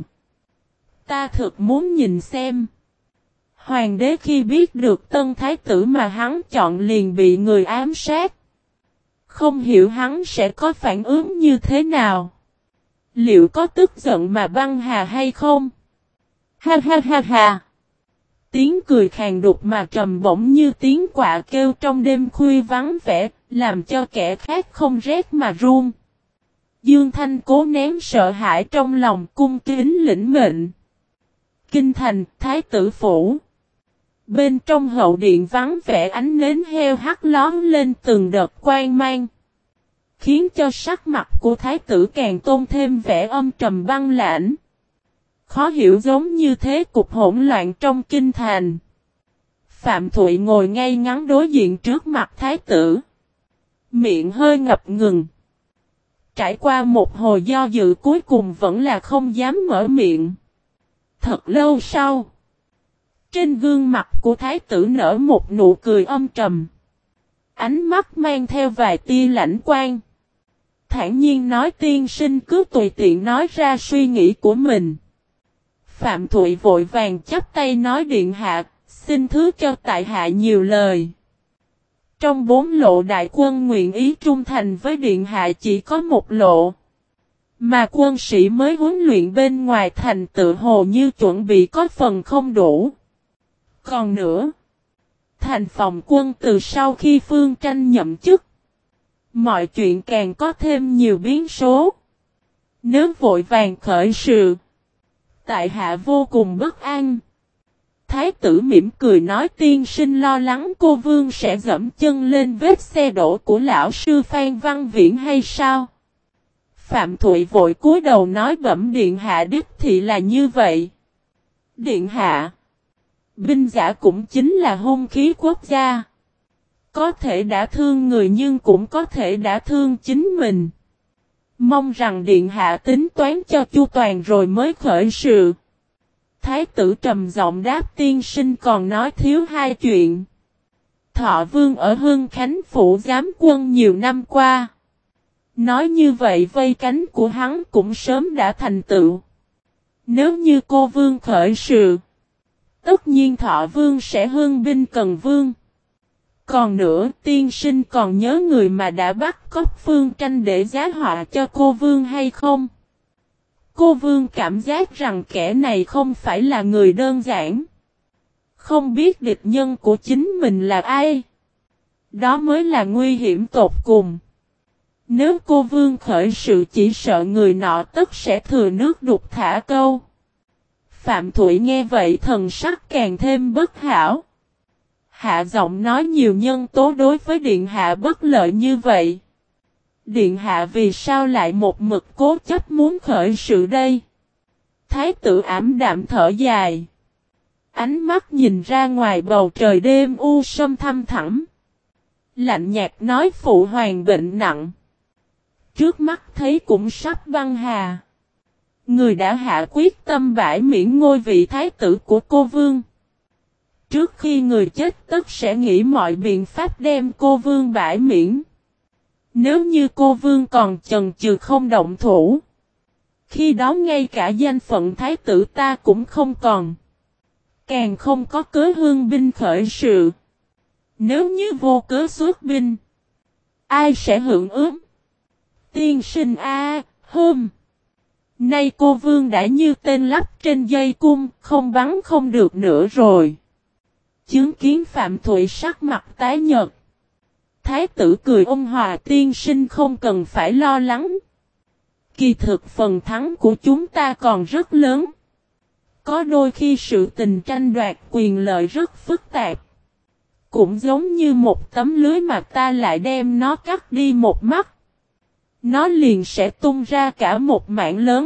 Ta thực muốn nhìn xem. Hoàng đế khi biết được tân thái tử mà hắn chọn liền bị người ám sát. Không hiểu hắn sẽ có phản ứng như thế nào. Liệu có tức giận mà băng hà hay không? Ha ha ha ha! Tiếng cười khàn đục mà trầm bổng như tiếng quạ kêu trong đêm khuya vắng vẻ, làm cho kẻ khác không rét mà run. Dương Thanh cố nén sợ hãi trong lòng cung kính lĩnh mệnh. Kinh thành, thái tử phủ. Bên trong hậu điện vắng vẻ ánh nến heo hắt lón lên từng đợt quang mang. Khiến cho sắc mặt của thái tử càng tôn thêm vẻ âm trầm băng lãnh. Khó hiểu giống như thế cục hỗn loạn trong kinh thành. Phạm Thụy ngồi ngay ngắn đối diện trước mặt thái tử. Miệng hơi ngập ngừng. Trải qua một hồi do dự cuối cùng vẫn là không dám mở miệng. Thật lâu sau. Trên gương mặt của thái tử nở một nụ cười âm trầm. Ánh mắt mang theo vài tia lãnh quang. Thản nhiên nói tiên sinh cứ tùy tiện nói ra suy nghĩ của mình. Phạm Thụy vội vàng chắp tay nói điện hạ, xin thứ cho tại hạ nhiều lời. Trong 4 lộ đại quân nguyện ý trung thành với điện hạ chỉ có một lộ. Mà quân sĩ mới huấn luyện bên ngoài thành tự hồ như chuẩn bị có phần không đủ. Còn nữa, thành phòng quân từ sau khi Phương Tranh nhậm chức, mọi chuyện càng có thêm nhiều biến số. Nếu vội vàng khởi sự, tại hạ vô cùng bất an. Thái tử mỉm cười nói tiên sinh lo lắng cô vương sẽ dẫm chân lên vết xe đổ của lão sư Phan Văn Viễn hay sao? Phạm Thụy vội cúi đầu nói bẩm điện hạ đích thị là như vậy. Điện hạ, binh giả cũng chính là hung khí quốc gia. Có thể đã thương người nhưng cũng có thể đã thương chính mình. Mong rằng điện hạ tính toán cho chu toàn rồi mới khởi sự. Thái tử trầm giọng đáp tiên sinh còn nói thiếu 2 chuyện. Thọ vương ở Hưng Khánh phủ giám quân nhiều năm qua. Nói như vậy vây cánh của hắn cũng sớm đã thành tựu. Nếu như cô vương khởi sự, tất nhiên Thọ vương sẽ hưng binh cần vương. Còn nữa tiên sinh còn nhớ người mà đã bắt cóc Phương Tranh để giá họa cho cô vương hay không? Cô vương cảm giác rằng kẻ này không phải là người đơn giản. Không biết địch nhân của chính mình là ai. Đó mới là nguy hiểm tột cùng. Nếu cô vương khởi sự chỉ sợ người nọ tất sẽ thừa nước đục thả câu. Phạm Thụy nghe vậy thần sắc càng thêm bất hảo. Hạ giọng nói nhiều nhân tố đối với điện hạ bất lợi như vậy. Điện hạ vì sao lại một mực cố chấp muốn khởi sự đây? Thái tử ảm đạm thở dài. Ánh mắt nhìn ra ngoài bầu trời đêm u sâm thăm thẳm. Lạnh nhạt nói phụ hoàng bệnh nặng. Trước mắt thấy cũng sắp băng hà. Người đã hạ quyết tâm bãi miễn ngôi vị thái tử của cô vương. Trước khi người chết tất sẽ nghĩ mọi biện pháp đem cô vương bãi miễn. Nếu như cô vương còn chần chừ không động thủ, khi đó ngay cả danh phận thái tử ta cũng không còn. Càng không có cớ hương binh khởi sự. Nếu như vô cớ xuất binh, ai sẽ hưởng ứng? Tiên sinh nay cô vương đã như tên lắp trên dây cung, không bắn không được nữa rồi. Chứng kiến Phạm Thụy sắc mặt tái nhợt. Thái tử cười ôn hòa tiên sinh không cần phải lo lắng. Kỳ thực phần thắng của chúng ta còn rất lớn. Có đôi khi sự tình tranh đoạt quyền lợi rất phức tạp. cũng giống như một tấm lưới mà ta lại đem nó cắt đi một mắt. Nó liền sẽ tung ra cả một mảng lớn.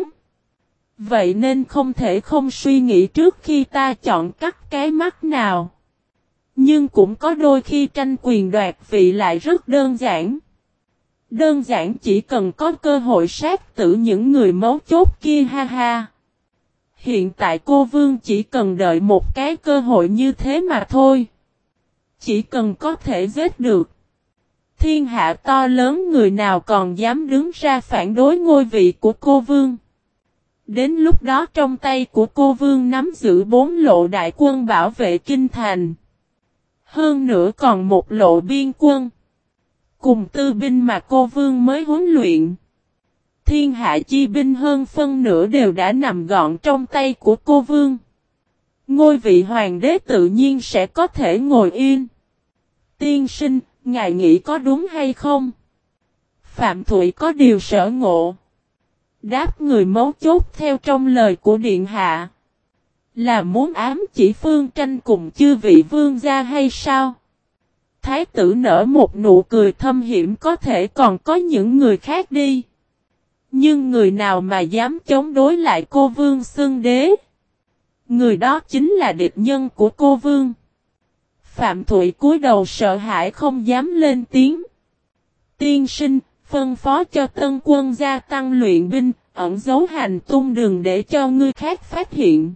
Vậy nên không thể không suy nghĩ trước khi ta chọn cắt cái mắt nào. Nhưng cũng có đôi khi tranh quyền đoạt vị lại rất đơn giản. Đơn giản chỉ cần có cơ hội sát tử những người mấu chốt kia ha ha. Hiện tại cô Vương chỉ cần đợi một cái cơ hội như thế mà thôi. Chỉ cần có thể giết được. Thiên hạ to lớn người nào còn dám đứng ra phản đối ngôi vị của cô Vương. Đến lúc đó trong tay của cô Vương nắm giữ 4 lộ đại quân bảo vệ kinh thành. Hơn nữa còn một lộ biên quân. Cùng tư binh mà cô Vương mới huấn luyện. Thiên hạ chi binh hơn phân nửa đều đã nằm gọn trong tay của cô Vương. Ngôi vị hoàng đế tự nhiên sẽ có thể ngồi yên. Tiên sinh, ngài nghĩ có đúng hay không? Phạm Thụy có điều sở ngộ. Đáp người mấu chốt theo trong lời của Điện Hạ. Là muốn ám chỉ Phương Tranh cùng chư vị vương gia hay sao? Thái tử nở một nụ cười thâm hiểm, có thể còn có những người khác đi. Nhưng người nào mà dám chống đối lại cô Vương xưng đế? Người đó chính là địch nhân của cô Vương. Phạm Thụy cúi đầu sợ hãi không dám lên tiếng. Tiên sinh, phân phó cho tân quân gia tăng luyện binh, ẩn giấu hành tung đừng để cho người khác phát hiện.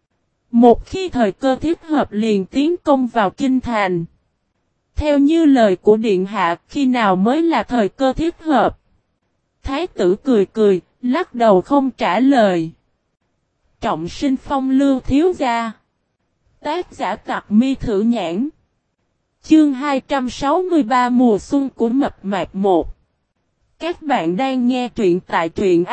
Một khi thời cơ thích hợp liền tiến công vào kinh thành. Theo như lời của Điện Hạ, khi nào mới là thời cơ thích hợp? Thái tử cười cười, lắc đầu không trả lời. Trọng sinh phong lưu thiếu gia. Tác giả Tặc Mi Thử Nhãn. Chương 263 mùa xuân của mập mạp 1. Các bạn đang nghe truyện tại truyện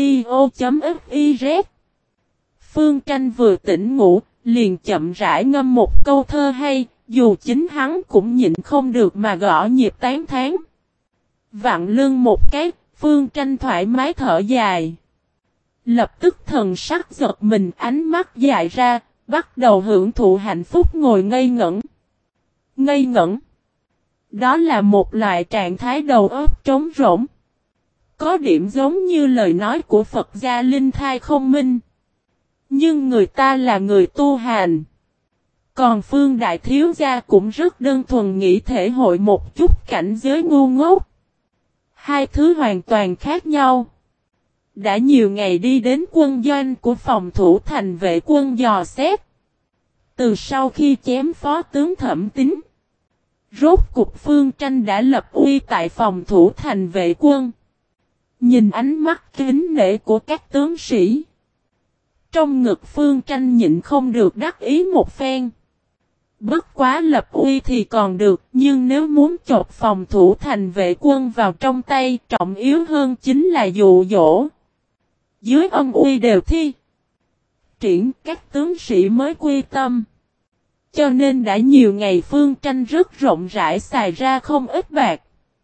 audio.fiz. Phương Tranh vừa tỉnh ngủ, liền chậm rãi ngâm một câu thơ hay, dù chính hắn cũng nhịn không được mà gõ nhịp tán thán. Vặn lưng một cái, Phương Tranh thoải mái thở dài. Lập tức thần sắc giật mình, ánh mắt dại ra, bắt đầu hưởng thụ hạnh phúc ngồi ngây ngẩn. Ngây ngẩn. Đó là một loại trạng thái đầu óc trống rỗng. Có điểm giống như lời nói của Phật gia linh thai không minh. Nhưng người ta là người tu hành. Còn Phương Đại Thiếu Gia cũng rất đơn thuần nghĩ thể hội một chút cảnh giới ngu ngốc. Hai thứ hoàn toàn khác nhau. Đã nhiều ngày đi đến quân doanh của phòng thủ thành vệ quân dò xét. Từ sau khi chém phó tướng Thẩm Tín, rốt cục Phương Tranh đã lập uy tại phòng thủ thành vệ quân. Nhìn ánh mắt kính nể của các tướng sĩ, trong ngực Phương Tranh nhịn không được đắc ý một phen. Bất quá lập uy thì còn được, nhưng nếu muốn chộp phòng thủ thành vệ quân vào trong tay, trọng yếu hơn chính là dụ dỗ. Dưới âm uy đều thi triển, các tướng sĩ mới quy tâm. Cho nên đã nhiều ngày Phương Tranh rất rộng rãi xài ra không ít bạc.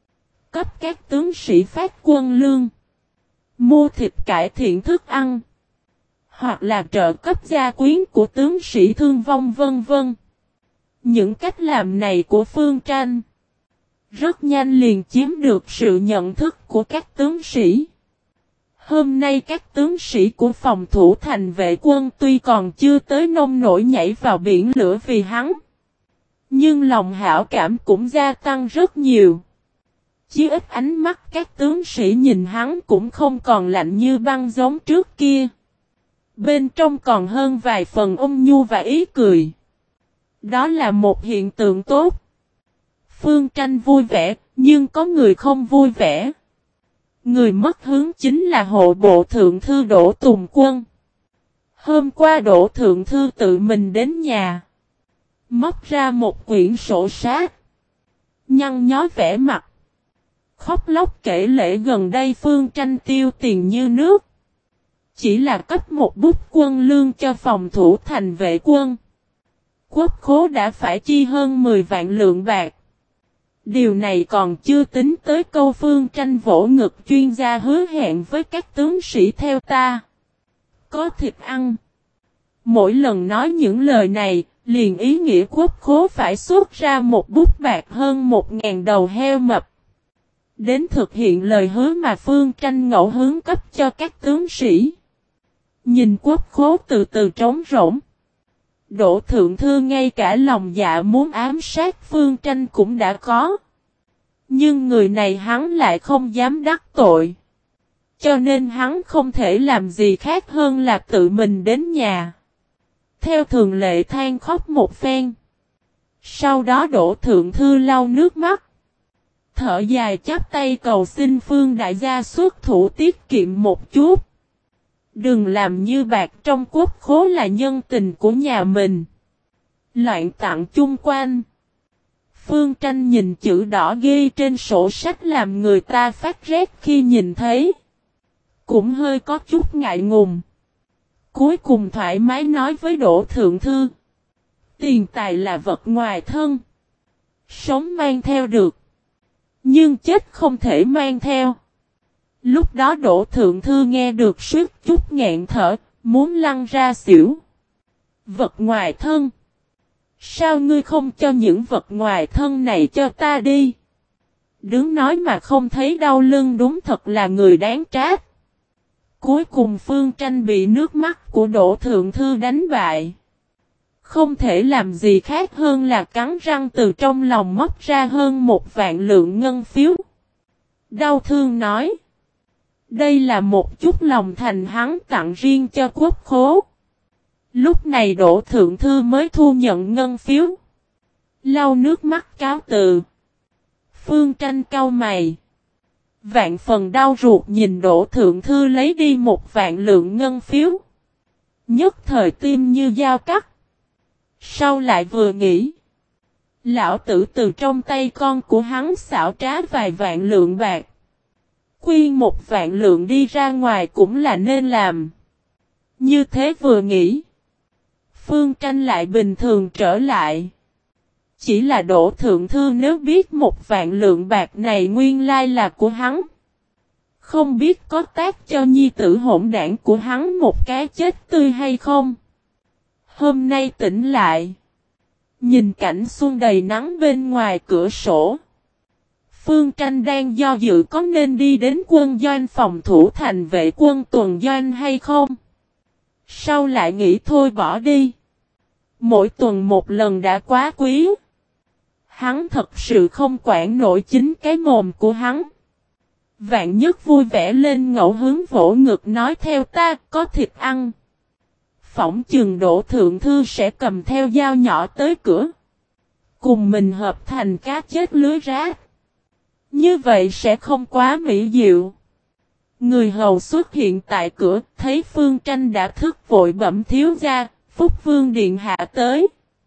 Cấp các tướng sĩ phát quân lương, mua thịt cải thiện thức ăn, hoặc là trợ cấp gia quyến của tướng sĩ thương vong vân vân. Những cách làm này của Phương Tranh rất nhanh liền chiếm được sự nhận thức của các tướng sĩ. Hôm nay các tướng sĩ của phòng thủ thành vệ quân tuy còn chưa tới nông nổi nhảy vào biển lửa vì hắn, nhưng lòng hảo cảm cũng gia tăng rất nhiều. Chí ít ánh mắt các tướng sĩ nhìn hắn cũng không còn lạnh như băng giống trước kia. Bên trong còn hơn vài phần ôn nhu và ý cười. Đó là một hiện tượng tốt. Phương Tranh vui vẻ, nhưng có người không vui vẻ. Người mất hứng chính là hộ bộ thượng thư Đỗ Tùng Quân. Hôm qua Đỗ Thượng Thư tự mình đến nhà, móc ra một quyển sổ sách, nhăn nhó vẻ mặt, khóc lóc kể lể gần đây Phương Tranh tiêu tiền như nước. Chỉ là cấp một bút quân lương cho phòng thủ thành vệ quân, quốc khố đã phải chi hơn 10 vạn lượng bạc. Điều này còn chưa tính tới câu Phương Tranh vỗ ngực chuyên gia hứa hẹn với các tướng sĩ theo ta có thịt ăn. Mỗi lần nói những lời này, liền ý nghĩa quốc khố phải xuất ra một bút bạc hơn 1.000 đầu heo mập. Đến thực hiện lời hứa mà Phương Tranh ngẫu hứng cấp cho các tướng sĩ. Nhìn quốc khố từ từ trống rỗng. Đỗ Thượng Thư ngay cả lòng dạ muốn ám sát Phương Tranh cũng đã có. Nhưng người này hắn lại không dám đắc tội. Cho nên hắn không thể làm gì khác hơn là tự mình đến nhà. Theo thường lệ than khóc một phen. Sau đó Đỗ Thượng Thư lau nước mắt. Thở dài chắp tay cầu xin Phương đại gia xuất thủ tiết kiệm một chút. Đừng làm như bạc trong quốc khố là nhân tình của nhà mình. Loạn tặng chung quanh. Phương Tranh nhìn chữ đỏ ghi trên sổ sách làm người ta phát rét khi nhìn thấy. Cũng hơi có chút ngại ngùng. Cuối cùng thoải mái nói với Đỗ Thượng Thư. Tiền tài là vật ngoài thân. Sống mang theo được. Nhưng chết không thể mang theo. Lúc đó Đỗ Thượng Thư nghe được suýt chút nghẹn thở, muốn lăn ra xỉu. Vật ngoài thân. Sao ngươi không cho những vật ngoài thân này cho ta đi? Đứng nói mà không thấy đau lưng đúng thật là người đáng trách. Cuối cùng Phương Tranh bị nước mắt của Đỗ Thượng Thư đánh bại. Không thể làm gì khác hơn là cắn răng từ trong lòng móc ra hơn 1.000 lượng ngân phiếu. Đau thương nói. Đây là một chút lòng thành hắn tặng riêng cho quốc khố. Lúc này Đỗ Thượng Thư mới thu nhận ngân phiếu. Lau nước mắt cáo từ. Phương Tranh cau mày. Vạn phần đau ruột nhìn Đỗ Thượng Thư lấy đi 1.000 lượng ngân phiếu. Nhất thời tim như dao cắt. Sau lại vừa nghĩ. Lão tử từ trong tay con của hắn xảo trá vài vạn lượng bạc. Quyên 1.000 lượng đi ra ngoài cũng là nên làm. Như thế vừa nghĩ. Phương Tranh lại bình thường trở lại. Chỉ là Đỗ Thượng Thư nếu biết 1.000 lượng bạc này nguyên lai là của hắn. Không biết có tác cho nhi tử hỗn đảng của hắn một cái chết tươi hay không. Hôm nay tỉnh lại. Nhìn cảnh xuân đầy nắng bên ngoài cửa sổ. Phương Tranh đang do dự có nên đi đến quân doanh phòng thủ thành vệ quân tuần doanh hay không. Sau lại nghĩ thôi bỏ đi. Mỗi tuần một lần đã quá quý. Hắn thật sự không quản nổi chính cái mồm của hắn. Vạn Nhất vui vẻ lên ngẫu hứng vỗ ngực nói theo ta có thịt ăn. Phỏng chừng Đỗ Thượng Thư sẽ cầm theo dao nhỏ tới cửa. Cùng mình hợp thành cá chết lưới rác. Như vậy sẽ không quá mỹ diệu. Người hầu xuất hiện tại cửa, thấy Phương Tranh đã thức vội bẩm thiếu gia, Phúc Vương điện hạ tới.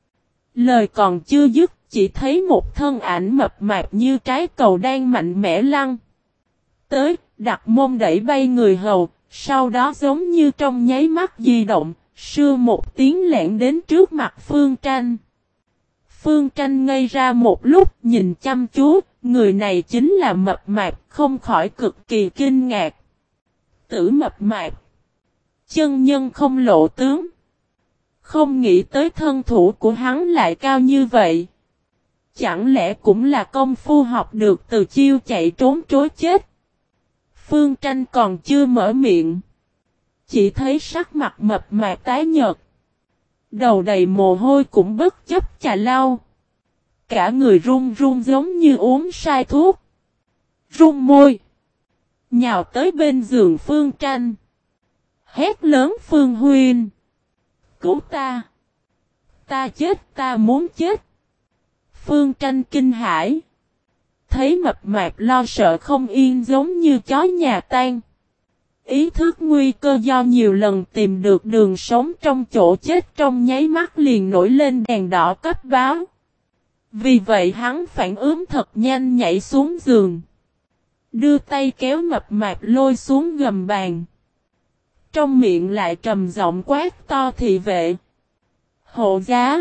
Lời còn chưa dứt, chỉ thấy một thân ảnh mập mạp như trái cầu đang mạnh mẽ lăn. Tới, đặt mông đẩy bay người hầu, sau đó giống như trong nháy mắt di động, sưa một tiếng lẹn đến trước mặt Phương Tranh. Phương Tranh ngây ra một lúc nhìn chăm chú, người này chính là mập mạp, không khỏi cực kỳ kinh ngạc. Tử mập mạp. Chân nhân không lộ tướng. Không nghĩ tới thân thủ của hắn lại cao như vậy. Chẳng lẽ cũng là công phu học được từ chiêu chạy trốn trối chết. Phương Tranh còn chưa mở miệng. Chỉ thấy sắc mặt mập mạp tái nhợt. Đầu đầy mồ hôi cũng bất chấp chà lau. Cả người run run giống như uống sai thuốc. Run môi. Nhào tới bên giường Phương Tranh. Hét lớn Phương Huynh. Cứu ta. Ta chết, ta muốn chết. Phương Tranh kinh hãi. Thấy mập mạp lo sợ không yên giống như chó nhà tan. Ý thức nguy cơ do nhiều lần tìm được đường sống trong chỗ chết trong nháy mắt liền nổi lên đèn đỏ cấp báo. Vì vậy hắn phản ứng thật nhanh nhảy xuống giường. Đưa tay kéo mập mạp lôi xuống gầm bàn. Trong miệng lại trầm giọng quát to thị vệ. Hộ giá.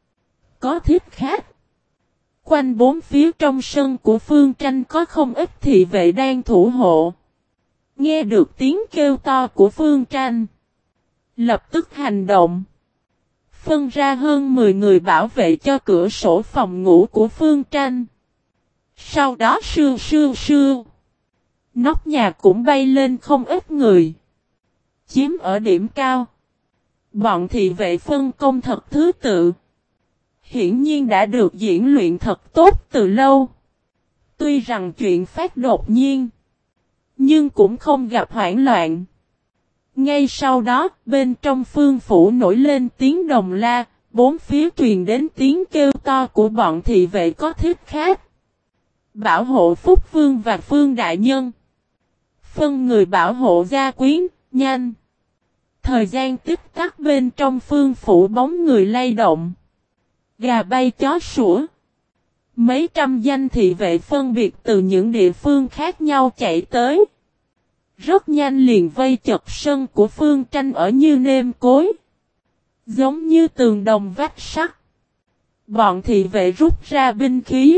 Có thiết khách. Quanh bốn phía trong sân của Phương Tranh có không ít thị vệ đang thủ hộ. Nghe được tiếng kêu to của Phương Tranh. Lập tức hành động. phân ra hơn 10 người bảo vệ cho cửa sổ phòng ngủ của Phương Tranh. Sau đó sưu sưu sưu. Nóc nhà cũng bay lên không ít người. Chiếm ở điểm cao. Bọn thị vệ phân công thật thứ tự. Hiển nhiên đã được diễn luyện thật tốt từ lâu. Tuy rằng chuyện phát đột nhiên. Nhưng cũng không gặp hoảng loạn. Ngay sau đó, bên trong phương phủ nổi lên tiếng đồng la, bốn phía truyền đến tiếng kêu to của bọn thị vệ có thiếp khác. Bảo hộ Phúc Vương và Phương Đại Nhân. Phân người bảo hộ gia quyến, nhanh. Thời gian tích tắc bên trong phương phủ bóng người lay động. Gà bay chó sủa. Mấy trăm danh thị vệ phân biệt từ những địa phương khác nhau chạy tới. Rất nhanh liền vây chật sân của Phương Tranh ở như nêm cối. Giống như tường đồng vách sắt. Bọn thị vệ rút ra binh khí.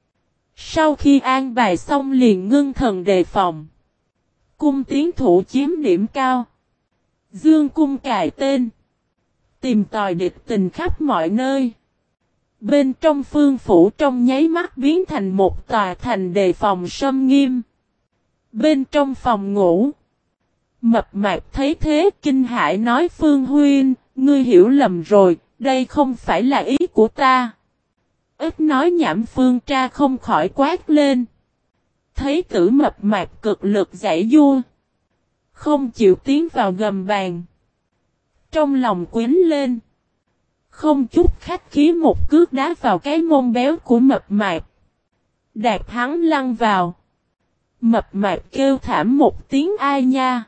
Sau khi an bài xong liền ngưng thần đề phòng. Cung tiến thủ chiếm điểm cao. Dương cung cài tên. Tìm tòi địch tình khắp mọi nơi. Bên trong phương phủ trong nháy mắt biến thành một tòa thành đề phòng sâm nghiêm. Bên trong phòng ngủ. Mập mạp thấy thế kinh hãi nói Phương Huynh, ngươi hiểu lầm rồi, đây không phải là ý của ta. Ít nói nhảm Phương Tra không khỏi quát lên. Thấy tử mập mạp cực lực giãy giụa. Không chịu tiến vào gầm bàn. Trong lòng quýnh lên. Không chút khách khí một cước đá vào cái mông béo của mập mạp. Đạp hắn lăn vào. Mập mạp kêu thảm một tiếng ai nha.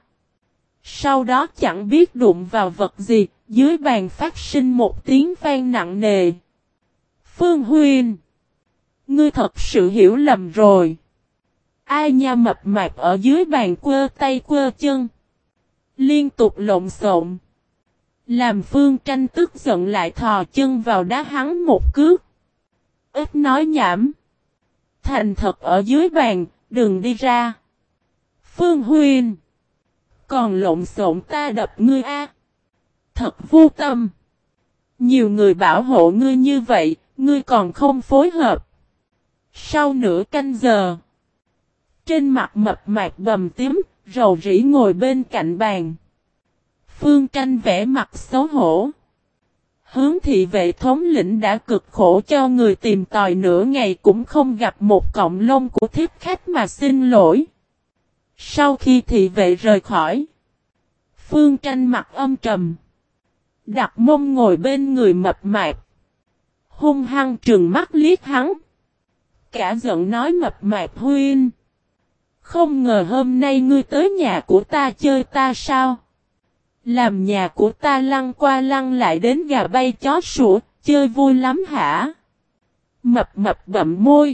Sau đó chẳng biết đụng vào vật gì, dưới bàn phát sinh một tiếng vang nặng nề. Phương Huynh, ngươi thật sự hiểu lầm rồi. Ai nha mập mạp ở dưới bàn quơ tay quơ chân. Liên tục lộn xộn. Làm Phương Tranh tức giận lại thò chân vào đá hắn một cước. Ít nói nhảm. Thành thật ở dưới bàn, đừng đi ra. Phương Huynh, còn lộn xộn ta đập ngươi a. Thật vô tâm. Nhiều người bảo hộ ngươi như vậy, ngươi còn không phối hợp. Sau nửa canh giờ, trên mặt mập mạp bầm tím, rầu rĩ ngồi bên cạnh bàn. Phương Tranh vẽ mặt xấu hổ. Hướng thị vệ thống lĩnh đã cực khổ cho người tìm tòi nửa ngày cũng không gặp một cọng lông của thiếp khách mà xin lỗi. Sau khi thị vệ rời khỏi, Phương Tranh mặt âm trầm. Đặt mông ngồi bên người mập mạp. Hung hăng trừng mắt liếc hắn. Cả giận nói mập mạp Huynh. Không ngờ hôm nay ngươi tới nhà của ta chơi ta sao? Làm nhà của ta lăn qua lăn lại đến gà bay chó sủa, chơi vui lắm hả? Mập mập bậm môi.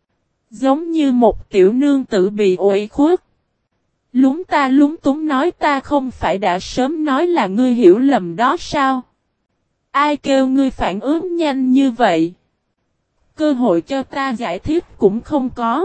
Giống như một tiểu nương tử bị ủy khuất. Lúng ta lúng túng nói ta không phải đã sớm nói là ngươi hiểu lầm đó sao? Ai kêu ngươi phản ứng nhanh như vậy? Cơ hội cho ta giải thích cũng không có.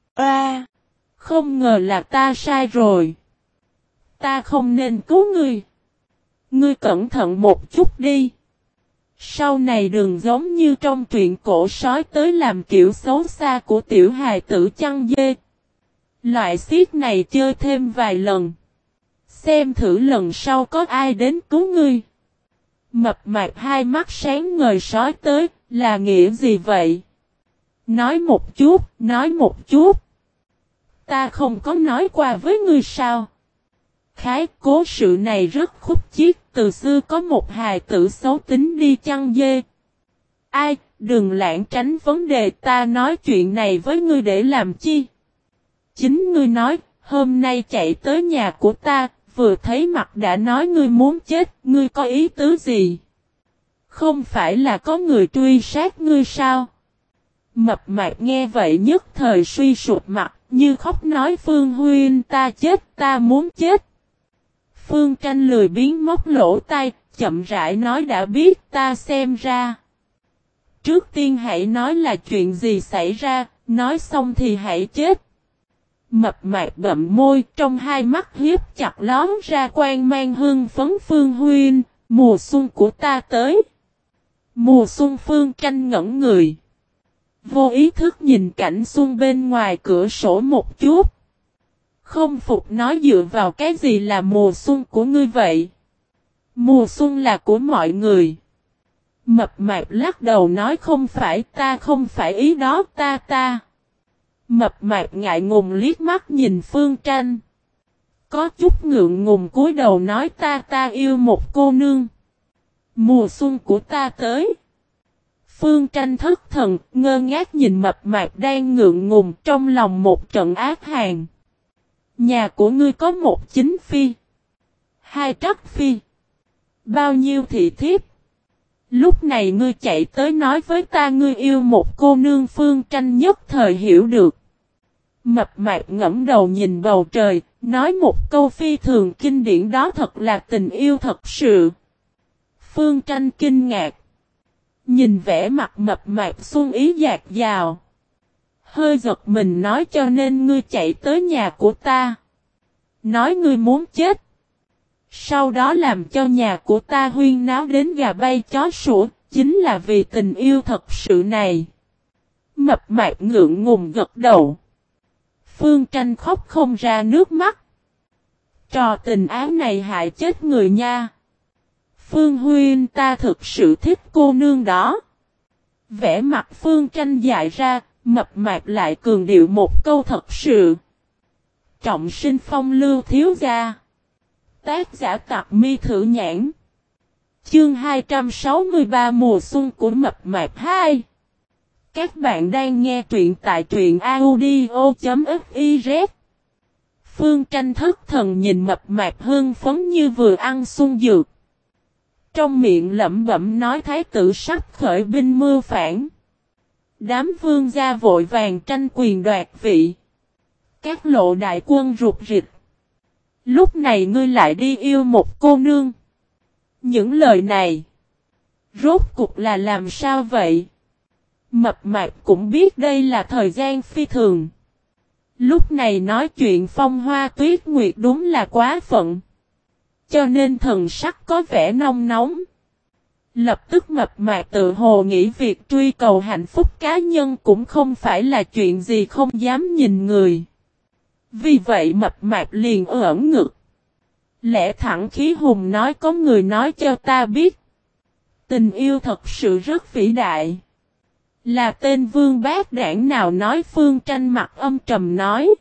Không ngờ là ta sai rồi. Ta không nên cứu ngươi. Ngươi cẩn thận một chút đi. Sau này đừng giống như trong truyện cổ sói tới làm kiểu xấu xa của tiểu hài tử chăn dê. Loại xiết này chơi thêm vài lần. Xem thử lần sau có ai đến cứu ngươi. Mập mạp hai mắt sáng ngời sói tới, là nghĩa gì vậy? Nói một chút, nói một chút. Ta không có nói qua với ngươi sao? Khái cố sự này rất khúc chiết, từ xưa có một hài tử xấu tính đi chăn dê. Ai, đừng lảng tránh vấn đề, ta nói chuyện này với ngươi để làm chi? Chính ngươi nói, hôm nay chạy tới nhà của ta, vừa thấy mặt đã nói ngươi muốn chết, ngươi có ý tứ gì? Không phải là có người truy sát ngươi sao? Mập mạp nghe vậy nhất thời suy sụp mặt, như khóc nói Phương Huynh ta chết, ta muốn chết. Phương Tranh lười biếng móc lỗ tai, chậm rãi nói đã biết ta xem ra. Trước tiên hãy nói là chuyện gì xảy ra, nói xong thì hãy chết. Mập mạp bậm môi, trong hai mắt hiếp chặt lóm ra quang mang hương phấn Phương Huynh, mùa xuân của ta tới. Mùa xuân Phương Tranh ngẩn người. Vô ý thức nhìn cảnh xuân bên ngoài cửa sổ một chút. Không phục nói dựa vào cái gì là mùa xuân của ngươi vậy? Mùa xuân là của mọi người. Mập mạp lắc đầu nói không phải, ta không phải ý đó, ta. Mập mạp ngại ngùng liếc mắt nhìn Phương Tranh. Có chút ngượng ngùng cúi đầu nói ta yêu một cô nương. Mùa xuân của ta tới. Phương Tranh thất thần, ngơ ngác nhìn mập mạp đang ngượng ngùng, trong lòng một trận ác hàn. Nhà của ngươi có một chính phi, hai trắc phi, bao nhiêu thị thiếp. Lúc này ngươi chạy tới nói với ta ngươi yêu một cô nương. Phương Tranh nhất thời hiểu được. Mập mạp ngẫm đầu nhìn bầu trời, nói một câu phi thường kinh điển, đó thật là tình yêu thật sự. Phương Tranh kinh ngạc. Nhìn vẻ mặt mập mạp xuân ý dạt dào. Hơi giật mình nói cho nên ngươi chạy tới nhà của ta. Nói ngươi muốn chết. Sau đó làm cho nhà của ta huyên náo đến gà bay chó sủa, chính là vì tình yêu thật sự này. Mập mạp ngượng ngùng gật đầu. Phương Tranh khóc không ra nước mắt. Trò tình ái này hại chết người nha. Phương huynh, ta thực sự thích cô nương đó. Vẻ mặt Phương Tranh dại ra, mập mạp lại cường điệu một câu thật sự. Trọng sinh phong lưu thiếu gia. Tác giả Tặc Mi Thử Nhãn. Chương 263 mùa xuân của mập mạp 2. Các bạn đang nghe truyện tại truyện audio.fiz. Phương Tranh thất thần nhìn mập mạp hưng phấn như vừa ăn xuân dược. Trong miệng lẩm bẩm nói thái tử sắp khởi binh mưu phản. Đám vương gia vội vàng tranh quyền đoạt vị. Các lộ đại quân rụt rịch. Lúc này ngươi lại đi yêu một cô nương. Những lời này rốt cục là làm sao vậy? Mập mạp cũng biết đây là thời gian phi thường. Lúc này nói chuyện phong hoa tuyết nguyệt đúng là quá phận. Cho nên thần sắc có vẻ nông nóng. Lập tức mập mạp tự hồ nghĩ việc truy cầu hạnh phúc cá nhân cũng không phải là chuyện gì không dám nhìn người. Vì vậy mập mạp liền ẩn ngực. Lẽ thẳng khí hùng nói có người nói cho ta biết. Tình yêu thật sự rất vĩ đại. Là tên vương bát đảng nào nói? Phương Tranh mặt âm trầm nói.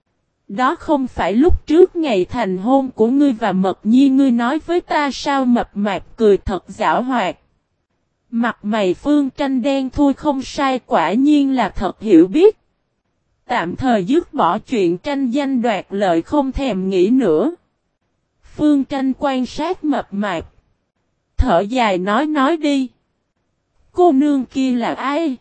Đó không phải lúc trước ngày thành hôn của ngươi và Mật Nhi ngươi nói với ta sao? Mập mạp cười thật giảo hoạt. Mặt mày Phương Tranh đen thui không sai, quả nhiên là thật hiểu biết. Tạm thời dứt bỏ chuyện tranh danh đoạt lợi không thèm nghĩ nữa. Phương Tranh quan sát mập mạp. Thở dài nói đi. Cô nương kia là ai?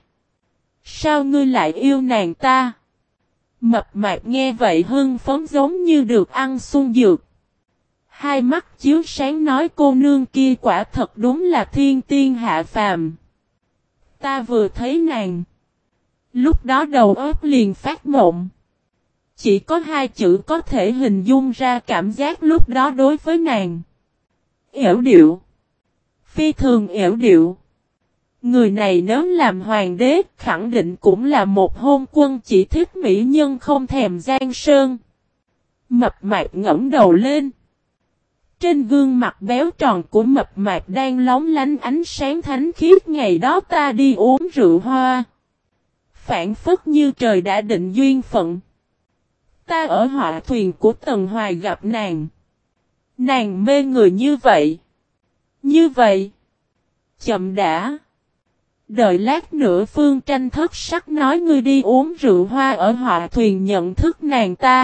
Sao ngươi lại yêu nàng ta? Mập mạp nghe vậy hưng phấn giống như được ăn xuân dược. Hai mắt chiếu sáng nói cô nương kia quả thật đúng là thiên tiên hạ phàm. Ta vừa thấy nàng. Lúc đó đầu óc liền phát mộng. Chỉ có hai chữ có thể hình dung ra cảm giác lúc đó đối với nàng. Yểu điệu. Phi thường yểu điệu. Người này nếu làm hoàng đế khẳng định cũng là một hôn quân chỉ thích mỹ nhân không thèm giang sơn. Mập mạp ngẩng đầu lên. Trên gương mặt béo tròn của mập mạp đang lóng lánh ánh sáng thánh khiết. Ngày đó ta đi uống rượu hoa. Phản phất như trời đã định duyên phận. Ta ở họa thuyền của Tần Hoài gặp nàng. Nàng mê người như vậy. Như vậy. Chậm đã. Đợi lát nữa Phương Tranh thất sắc nói ngươi đi uống rượu hoa ở họa thuyền nhận thức nàng ta.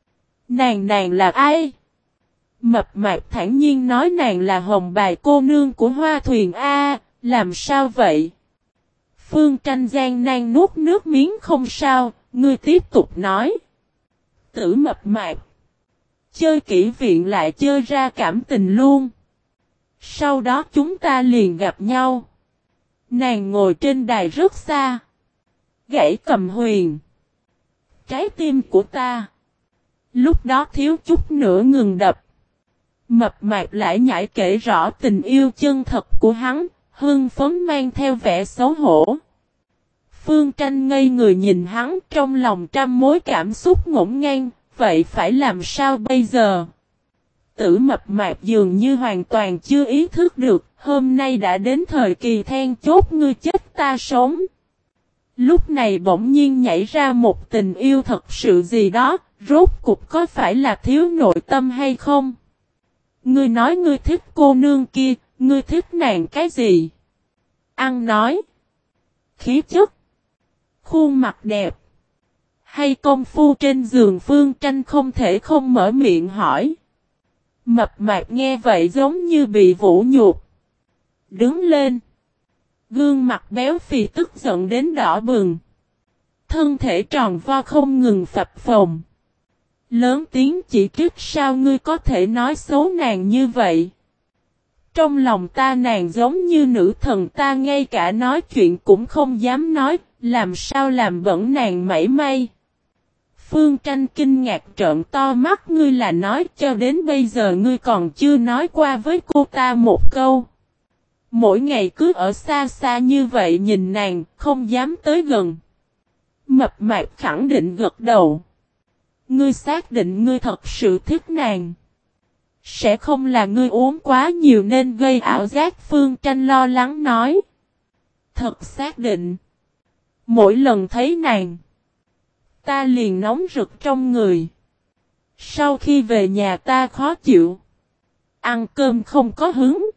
Nàng là ai? Mập mạp thản nhiên nói nàng là hồng bài cô nương của hoa thuyền A, làm sao vậy? Phương Tranh gian nan nuốt nước miếng không sao, ngươi tiếp tục nói. Tử mập mạp. Chơi kỹ viện lại chơi ra cảm tình luôn. Sau đó chúng ta liền gặp nhau. Nàng ngồi trên đài rất xa. Gãy cầm huyền. Trái tim của ta. Lúc đó thiếu chút nữa ngừng đập. Mập mạp lại nhảy kể rõ tình yêu chân thật của hắn. hưng phấn mang theo vẻ xấu hổ. Phương Tranh ngây người nhìn hắn, trong lòng trăm mối cảm xúc ngổn ngang, vậy phải làm sao bây giờ? Tử Mập Mạp dường như hoàn toàn chưa ý thức được, hôm nay đã đến thời kỳ then chốt, ngươi chết ta sống. Lúc này bỗng nhiên nhảy ra một tình yêu thật sự gì đó, rốt cục có phải là thiếu nội tâm hay không? Ngươi nói ngươi thích cô nương kia, ngươi thích nàng cái gì? Ăn nói, khí chất, khuôn mặt đẹp, hay công phu trên giường? Phương Tranh không thể không mở miệng hỏi. Mập Mạp nghe vậy giống như bị vũ nhục. Đứng lên. Gương mặt béo phì tức giận đến đỏ bừng. Thân thể tròn vo không ngừng phập phồng. Lớn tiếng chỉ trích, sao ngươi có thể nói xấu nàng như vậy? Trong lòng ta nàng giống như nữ thần, ta ngay cả nói chuyện cũng không dám nói, làm sao làm bẩn nàng mảy may. Phương Tranh kinh ngạc trợn to mắt, ngươi là nói cho đến bây giờ ngươi còn chưa nói qua với cô ta một câu. Mỗi ngày cứ ở xa xa như vậy nhìn nàng, không dám tới gần. Mập Mạp khẳng định gật đầu. Ngươi xác định ngươi thật sự thích nàng. Sẽ không là ngươi uống quá nhiều nên gây ảo giác? Phương Tranh lo lắng nói. Thật xác định. Mỗi lần thấy nàng, ta liền nóng rực trong người. Sau khi về nhà ta khó chịu. Ăn cơm không có hứng.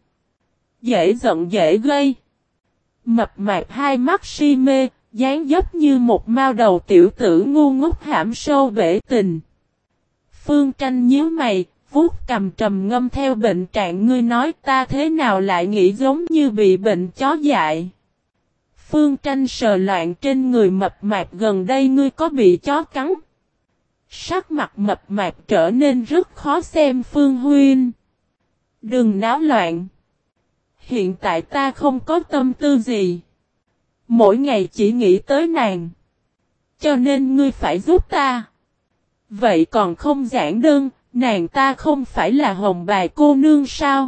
Dễ giận dễ gây. Mập Mạp hai mắt si mê, dáng dấp như một mao đầu tiểu tử ngu ngốc hãm sâu bể tình. Phương Tranh nhíu mày, vuốt cằm trầm ngâm, theo bệnh trạng ngươi nói ta thế nào lại nghĩ giống như bị bệnh chó dại. Phương Tranh sờ loạn trên người Mập Mạp, gần đây ngươi có bị chó cắn? Sắc mặt Mập Mạp trở nên rất khó xem. Phương huynh, đừng náo loạn. Hiện tại ta không có tâm tư gì. Mỗi ngày chỉ nghĩ tới nàng. Cho nên ngươi phải giúp ta. Vậy còn không giản đơn, nàng ta không phải là Hồng Bài cô nương sao?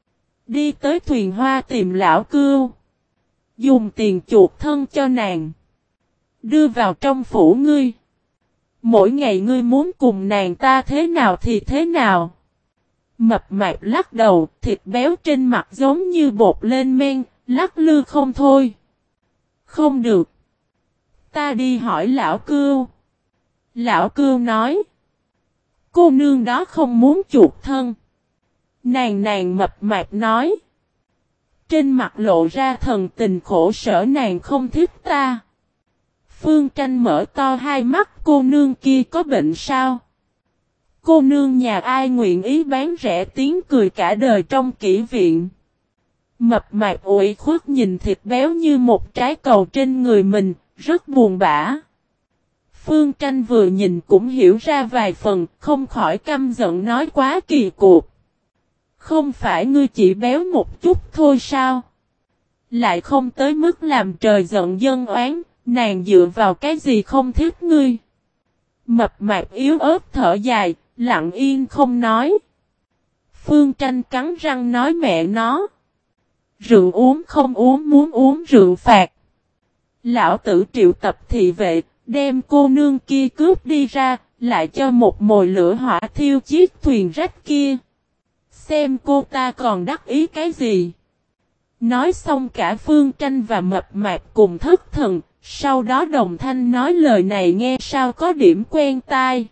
Đi tới Thuyền Hoa tìm lão cưu. Dùng tiền chuộc thân cho nàng. Đưa vào trong phủ ngươi. Mỗi ngày ngươi muốn cùng nàng ta thế nào thì thế nào. Mập Mạp lắc đầu, thịt béo trên mặt giống như bột lên men, lắc lư không thôi. Không được. Ta đi hỏi lão cưu. Lão cưu nói. Cô nương đó không muốn chuộc thân. Nàng Mập Mạp nói. Trên mặt lộ ra thần tình khổ sở, nàng không thích ta. Phương Tranh mở to hai mắt, cô nương kia có bệnh sao? Cô nương nhà ai nguyện ý bán rẻ tiếng cười cả đời trong kỹ viện. Mập Mạp ủy khuất nhìn thịt béo như một trái cầu trên người mình, rất buồn bã. Phương Tranh vừa nhìn cũng hiểu ra vài phần, không khỏi căm giận nói quá kỳ cục. Không phải ngươi chỉ béo một chút thôi sao? Lại không tới mức làm trời giận dân oán, nàng dựa vào cái gì không thích ngươi? Mập Mạp yếu ớt thở dài, lặng yên không nói. Phương Tranh cắn răng nói mẹ nó. Rượu uống không uống, muốn uống rượu phạt. Lão tử triệu tập thị vệ, đem cô nương kia cướp đi ra, lại cho một mồi lửa hỏa thiêu chiếc thuyền rách kia. Xem cô ta còn đắc ý cái gì. Nói xong cả Phương Tranh và Mập Mạp cùng thất thần, sau đó đồng thanh nói lời này nghe sao có điểm quen tai.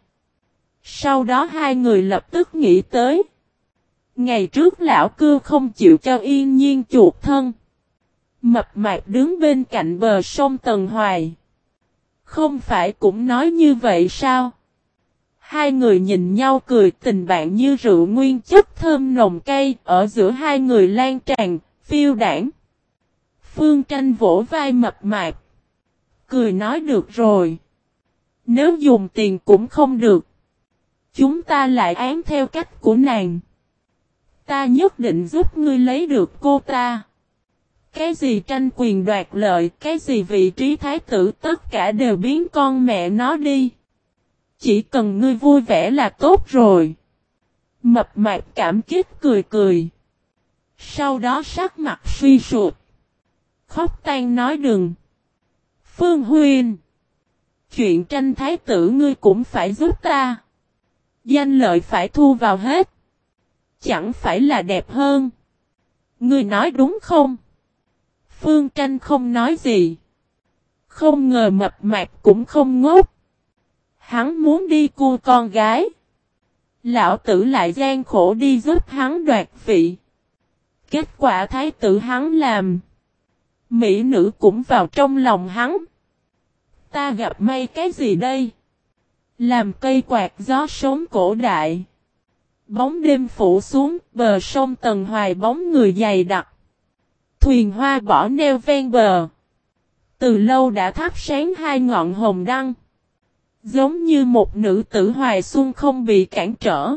Sau đó hai người lập tức nghĩ tới. Ngày trước lão cưu không chịu cho Yên Nhiên chuộc thân. Mập Mạp đứng bên cạnh bờ sông Tần Hoài. Không phải cũng nói như vậy sao? Hai người nhìn nhau cười, tình bạn như rượu nguyên chất thơm nồng cay, ở giữa hai người lan tràn, phiêu đảng. Phương Tranh vỗ vai Mập Mạp. Cười nói được rồi. Nếu dùng tiền cũng không được. Chúng ta lại án theo cách của nàng. Ta nhất định giúp ngươi lấy được cô ta. Cái gì tranh quyền đoạt lợi, cái gì vị trí thái tử, tất cả đều biến con mẹ nó đi. Chỉ cần ngươi vui vẻ là tốt rồi. Mập Mạp cảm kích cười cười. Sau đó sắc mặt suy sụp. Khóc than nói đừng. Phương Huynh. Chuyện tranh thái tử ngươi cũng phải giúp ta. Danh lợi phải thu vào hết. Chẳng phải là đẹp hơn. Ngươi nói đúng không? Phương Tranh không nói gì. Không ngờ Mập Mạp cũng không ngốc. Hắn muốn đi cua con gái. Lão tử lại gian khổ đi giúp hắn đoạt vị. Kết quả thái tử hắn làm. Mỹ nữ cũng vào trong lòng hắn. Ta gặp may cái gì đây? Làm cây quạt gió sống cổ đại. Bóng đêm phủ xuống, bờ sông Tần Hoài bóng người dày đặc. Thuyền hoa bỏ neo ven bờ. Từ lâu đã thắp sáng hai ngọn hồng đăng. Giống như một nữ tử hoài xuân không bị cản trở.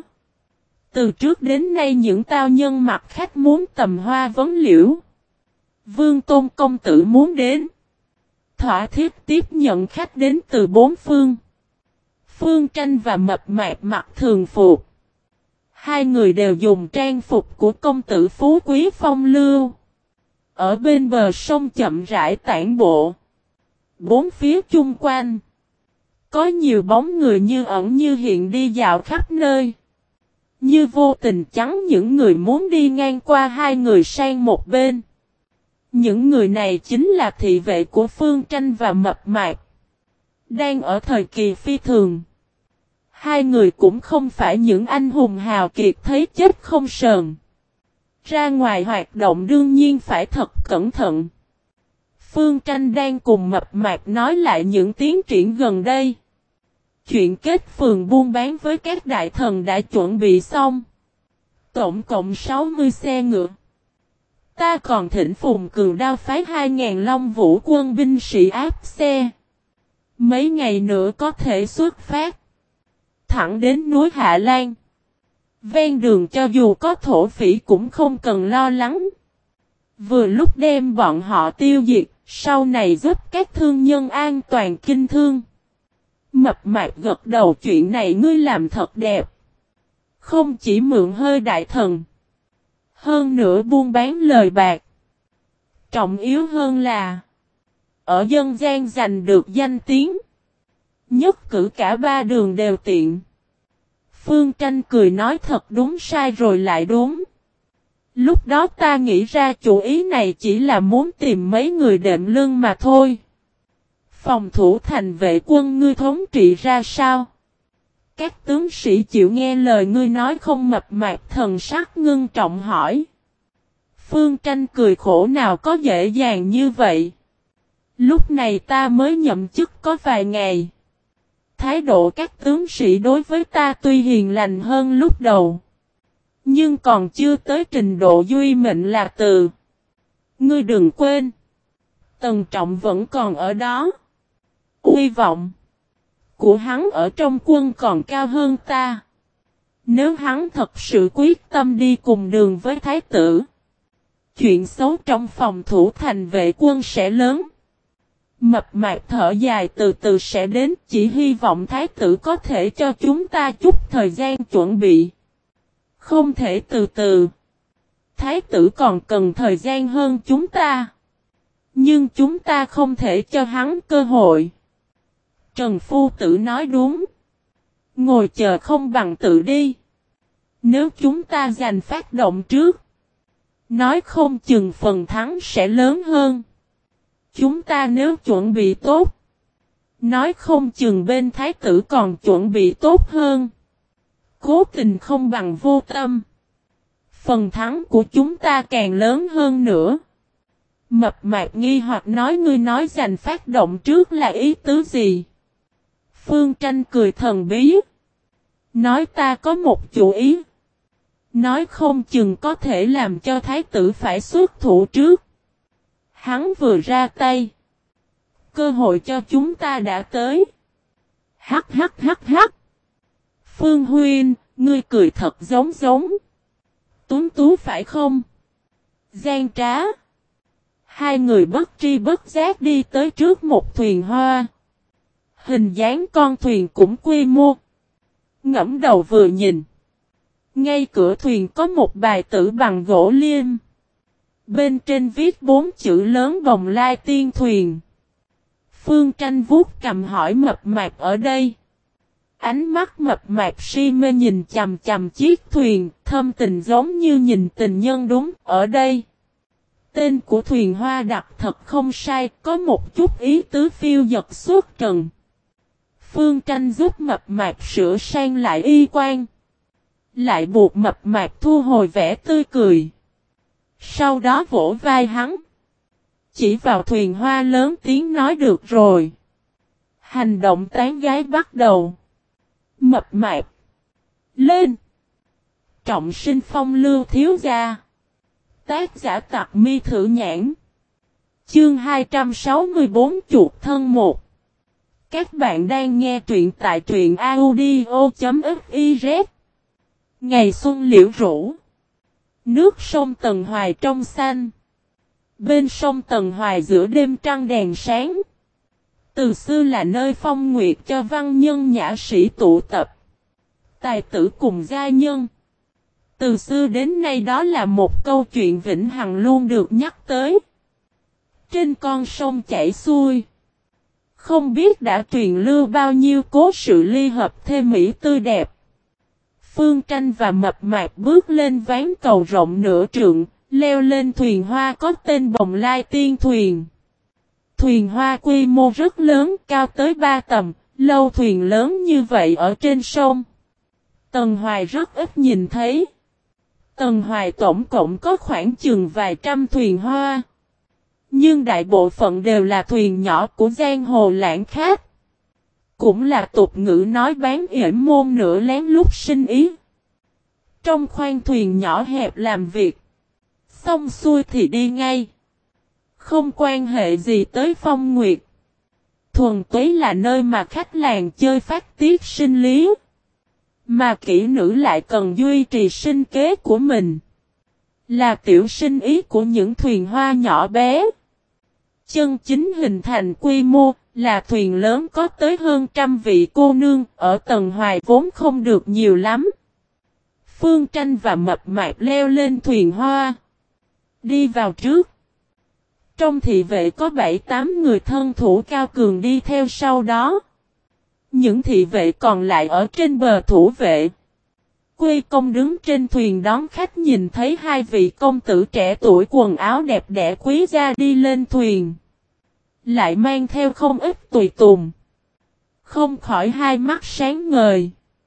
Từ trước đến nay những tao nhân mặt khách muốn tầm hoa vấn liễu. Vương Tôn công tử muốn đến. Thỏa thiết tiếp nhận khách đến từ bốn phương. Phương Tranh và Mập Mạp mặc thường phục. Hai người đều dùng trang phục của công tử phú quý phong lưu. Ở bên bờ sông chậm rãi tản bộ. Bốn phía chung quanh. Có nhiều bóng người như ẩn như hiện đi dạo khắp nơi. Như vô tình chắn những người muốn đi ngang qua hai người sang một bên. Những người này chính là thị vệ của Phương Tranh và Mập Mạp. Đang ở thời kỳ phi thường. Hai người cũng không phải những anh hùng hào kiệt thấy chết không sờn. Ra ngoài hoạt động đương nhiên phải thật cẩn thận. Phương Tranh đang cùng Mập Mạp nói lại những tiến triển gần đây. Chuyện kết phường buôn bán với các đại thần đã chuẩn bị xong. Tổng cộng 60 xe ngựa. Ta còn thỉnh Phùng Cường Đao phái 2.000 Long Vũ quân binh sĩ áp xe. Mấy ngày nữa có thể xuất phát. Thẳng đến núi Hạ Lan. Ven đường cho dù có thổ phỉ cũng không cần lo lắng. Vừa lúc đem bọn họ tiêu diệt, sau này giúp các thương nhân an toàn kinh thương. Mập Mạp gật đầu, chuyện này ngươi làm thật đẹp. Không chỉ mượn hơi đại thần. Hơn nữa buôn bán lời bạc. Trọng yếu hơn là ở dân gian giành được danh tiếng. Nhất cử cả ba đường đều tiện. Phương Tranh cười nói thật đúng sai rồi lại đúng. Lúc đó ta nghĩ ra chủ ý này chỉ là muốn tìm mấy người đệm lưng mà thôi. Phòng thủ thành vệ quân ngươi thống trị ra sao? Các tướng sĩ chịu nghe lời ngươi nói không? Mập Mạp thần sắc ngưng trọng hỏi. Phương Tranh cười khổ, nào có dễ dàng như vậy. Lúc này ta mới nhậm chức có vài ngày. Thái độ các tướng sĩ đối với ta tuy hiền lành hơn lúc đầu. Nhưng còn chưa tới trình độ duy mệnh là từ. Ngươi đừng quên. Tần Trọng vẫn còn ở đó. Uy vọng của hắn ở trong quân còn cao hơn ta. Nếu hắn thật sự quyết tâm đi cùng đường với thái tử, chuyện xấu trong phòng thủ thành vệ quân sẽ lớn. Mập Mạp thở dài, từ từ sẽ đến, chỉ hy vọng thái tử có thể cho chúng ta chút thời gian chuẩn bị. Không thể từ từ. Thái tử còn cần thời gian hơn chúng ta. Nhưng chúng ta không thể cho hắn cơ hội. Trần Phu Tử nói đúng. Ngồi chờ không bằng tự đi. Nếu chúng ta giành phát động trước, nói không chừng phần thắng sẽ lớn hơn. Chúng ta nếu chuẩn bị tốt, nói không chừng bên thái tử còn chuẩn bị tốt hơn. Cố tình không bằng vô tâm. Phần thắng của chúng ta càng lớn hơn nữa. Mập Mạp nghi hoặc nói, ngươi nói giành phát động trước là ý tứ gì? Phương Tranh cười thần bí. Nói ta có một chủ ý. Nói không chừng có thể làm cho thái tử phải xuất thủ trước. Hắn vừa ra tay. Cơ hội cho chúng ta đã tới. Hắc hắc hắc hắc. Phương Huynh, ngươi cười thật giống. Tuấn tú phải không? Gian trá. Hai người bất tri bất giác đi tới trước một thuyền hoa. Hình dáng con thuyền cũng quy mô. Ngẫm đầu vừa nhìn. Ngay cửa thuyền có một bài tử bằng gỗ liêm. Bên trên viết 4 chữ lớn Bồng Lai Tiên Thuyền. Phương Tranh vuốt cầm hỏi mập mạp ở đây. Ánh mắt mập mạp si mê nhìn chằm chằm chiếc thuyền, thâm tình giống như nhìn tình nhân đúng, ở đây. Tên của thuyền hoa đặt thật không sai, có một chút ý tứ phiêu dật suốt trần. Phương Tranh giúp mập mạp sửa sang lại y quan. Lại buộc mập mạp thu hồi vẻ tươi cười. Sau đó vỗ vai hắn. Chỉ vào thuyền hoa lớn tiếng nói được rồi. Hành động tán gái bắt đầu. Mập mạp. Lên. Trọng sinh phong lưu thiếu gia. Tác giả Tặc Mi Thử Nhãn. Chương 264 chuột thân 1. Các bạn đang nghe truyện tại truyện audio.fiz. Ngày xuân liễu rũ. Nước sông Tần Hoài trong xanh. Bên sông Tần Hoài giữa đêm trăng đèn sáng. Từ xưa là nơi phong nguyệt cho văn nhân nhã sĩ tụ tập. Tài tử cùng gia nhân. Từ xưa đến nay đó là một câu chuyện vĩnh hằng luôn được nhắc tới. Trên con sông chảy xuôi. Không biết đã truyền lưu bao nhiêu cố sự ly hợp thêm mỹ tươi đẹp. Phương Tranh và mập mạp bước lên ván cầu rộng nửa trượng, leo lên thuyền hoa có tên Bồng Lai Tiên Thuyền. Thuyền hoa quy mô rất lớn, cao tới 3 tầng, lâu thuyền lớn như vậy ở trên sông. Tần Hoài rất ít nhìn thấy. Tần Hoài tổng cộng có khoảng chừng vài trăm thuyền hoa. Nhưng đại bộ phận đều là thuyền nhỏ của giang hồ lãng khách. Cũng là tục ngữ nói bán yểm môn nửa lén lút sinh ý. Trong khoang thuyền nhỏ hẹp làm việc. Xong xuôi thì đi ngay. Không quan hệ gì tới phong nguyệt. Thuần túy là nơi mà khách làng chơi phát tiết sinh lý. Mà kỹ nữ lại cần duy trì sinh kế của mình. Là tiểu sinh ý của những thuyền hoa nhỏ bé. Chân chính hình thành quy mô là thuyền lớn có tới hơn trăm vị cô nương ở Tần Hoài vốn không được nhiều lắm. Phương Tranh và mập mạp leo lên thuyền hoa. Đi vào trước. Trong thị vệ có 7-8 người thân thủ cao cường đi theo sau đó. Những thị vệ còn lại ở trên bờ thủ vệ. Quy công đứng trên thuyền đón khách nhìn thấy hai vị công tử trẻ tuổi quần áo đẹp đẽ quý gia đi lên thuyền. Lại mang theo không ít tùy tùng. Không khỏi hai mắt sáng ngời.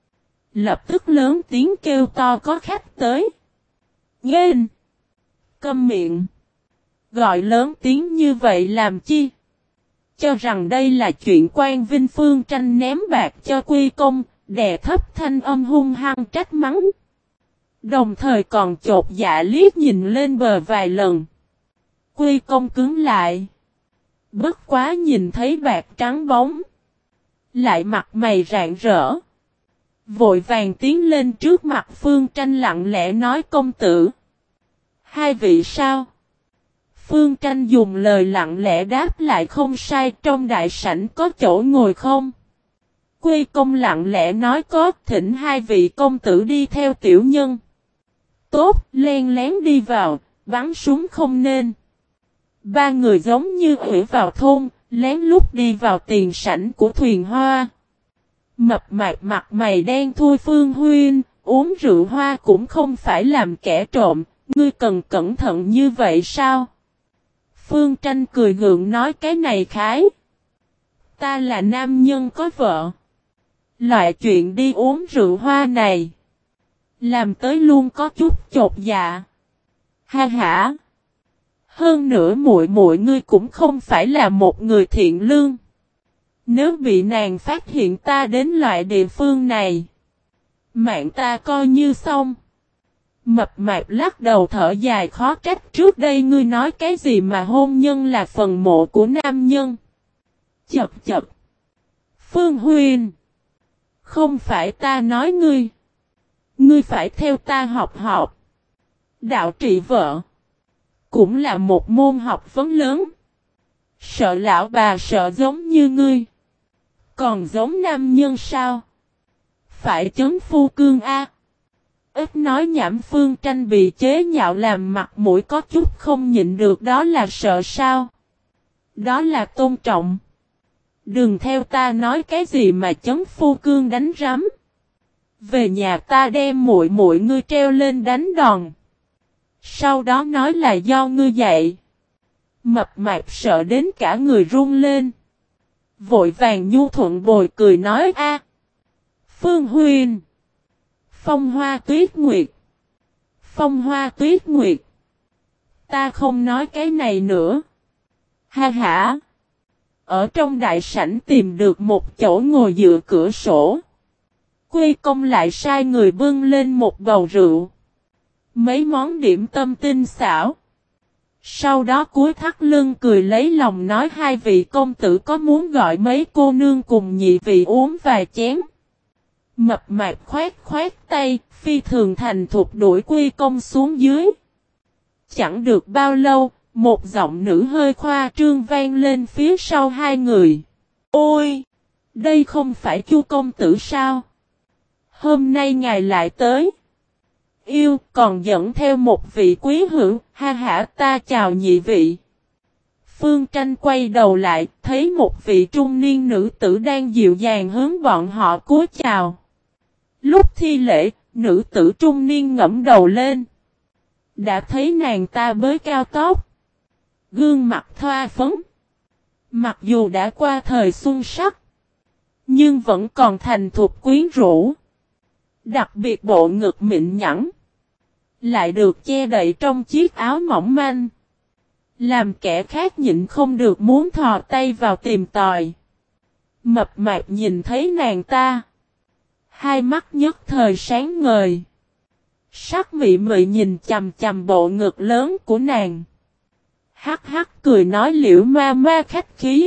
Lập tức lớn tiếng kêu to có khách tới. Nghênh! Câm miệng! Gọi lớn tiếng như vậy làm chi? Cho rằng đây là chuyện quan vinh. Phương Tranh ném bạc cho Quy công, đè thấp thanh âm hung hăng trách mắng. Đồng thời còn chột dạ liếc nhìn lên bờ vài lần. Quy công cứng lại. Bất quá nhìn thấy bạc trắng bóng. Lại mặt mày rạng rỡ. Vội vàng tiến lên trước mặt Phương Tranh lặng lẽ nói công tử. Hai vị sao? Phương Tranh dùng lời lặng lẽ đáp lại không sai, trong đại sảnh có chỗ ngồi không? Quy công lặng lẽ nói có, thỉnh hai vị công tử đi theo tiểu nhân. Tốt, len lén đi vào, bắn súng không nên. Ba người giống như ủy vào thôn, lén lút đi vào tiền sảnh của thuyền hoa. Mập mạp mặt mày đen thui. Phương huynh, uống rượu hoa cũng không phải làm kẻ trộm, ngươi cần cẩn thận như vậy sao? Phương Tranh cười gượng nói cái này khái. Ta là nam nhân có vợ. Loại chuyện đi uống rượu hoa này. Làm tới luôn có chút chột dạ. Ha hả. Hơn nữa muội muội ngươi cũng không phải là một người thiện lương. Nếu bị nàng phát hiện ta đến loại địa phương này. Mạng ta coi như xong. Mập mạp lắc đầu thở dài khó trách trước đây ngươi nói cái gì mà hôn nhân là phần mộ của nam nhân. Chập chập. Phương huynh. Không phải ta nói ngươi. Ngươi phải theo ta học học. Đạo trị vợ. Cũng là một môn học vấn lớn. Sợ lão bà sợ giống như ngươi. Còn giống nam nhân sao? Phải chấn phu cương A. Ít nói nhảm. Phương Tranh bị chế nhạo làm mặt mũi có chút không nhịn được, đó là sợ sao? Đó là tôn trọng. Đừng theo ta nói cái gì mà chấn phu cương đánh rắm. Về nhà ta đem muội muội ngươi treo lên đánh đòn. Sau đó nói là do ngươi dạy. Mập mạp sợ đến cả người run lên. Vội vàng nhu thuận bồi cười nói a, Phương Huynh. Phong Hoa Tuyết Nguyệt. Phong Hoa Tuyết Nguyệt. Ta không nói cái này nữa. Ha ha. Ở trong đại sảnh tìm được một chỗ ngồi dựa cửa sổ. Quy Công lại sai người bưng lên một bầu rượu. Mấy món điểm tâm tinh xảo. Sau đó cúi thắt lưng cười lấy lòng nói, hai vị công tử có muốn gọi mấy cô nương cùng nhị vị uống vài chén. Mập mạp khoét khoét tay, phi thường thành thục đuổi Quy Công xuống dưới. Chẳng được bao lâu, một giọng nữ hơi khoa trương vang lên phía sau hai người. Ôi! Đây không phải Chu công tử sao? Hôm nay ngài lại tới. Yêu, còn dẫn theo một vị quý hữu, ha hả, ta chào nhị vị. Phương Tranh quay đầu lại, thấy một vị trung niên nữ tử đang dịu dàng hướng bọn họ cúi chào. Lúc thi lễ, nữ tử trung niên ngẫm đầu lên. Đã thấy nàng ta bới cao tóc. Gương mặt thoa phấn. Mặc dù đã qua thời xuân sắc, nhưng vẫn còn thành thục quyến rũ. Đặc biệt bộ ngực mịn nhẵn, lại được che đậy trong chiếc áo mỏng manh, làm kẻ khác nhịn không được muốn thò tay vào tìm tòi. Mập mạp nhìn thấy nàng ta, hai mắt nhất thời sáng ngời. Sắc mị mị nhìn chằm chằm bộ ngực lớn của nàng. Hắc hắc cười nói, Liễu ma ma khách khí.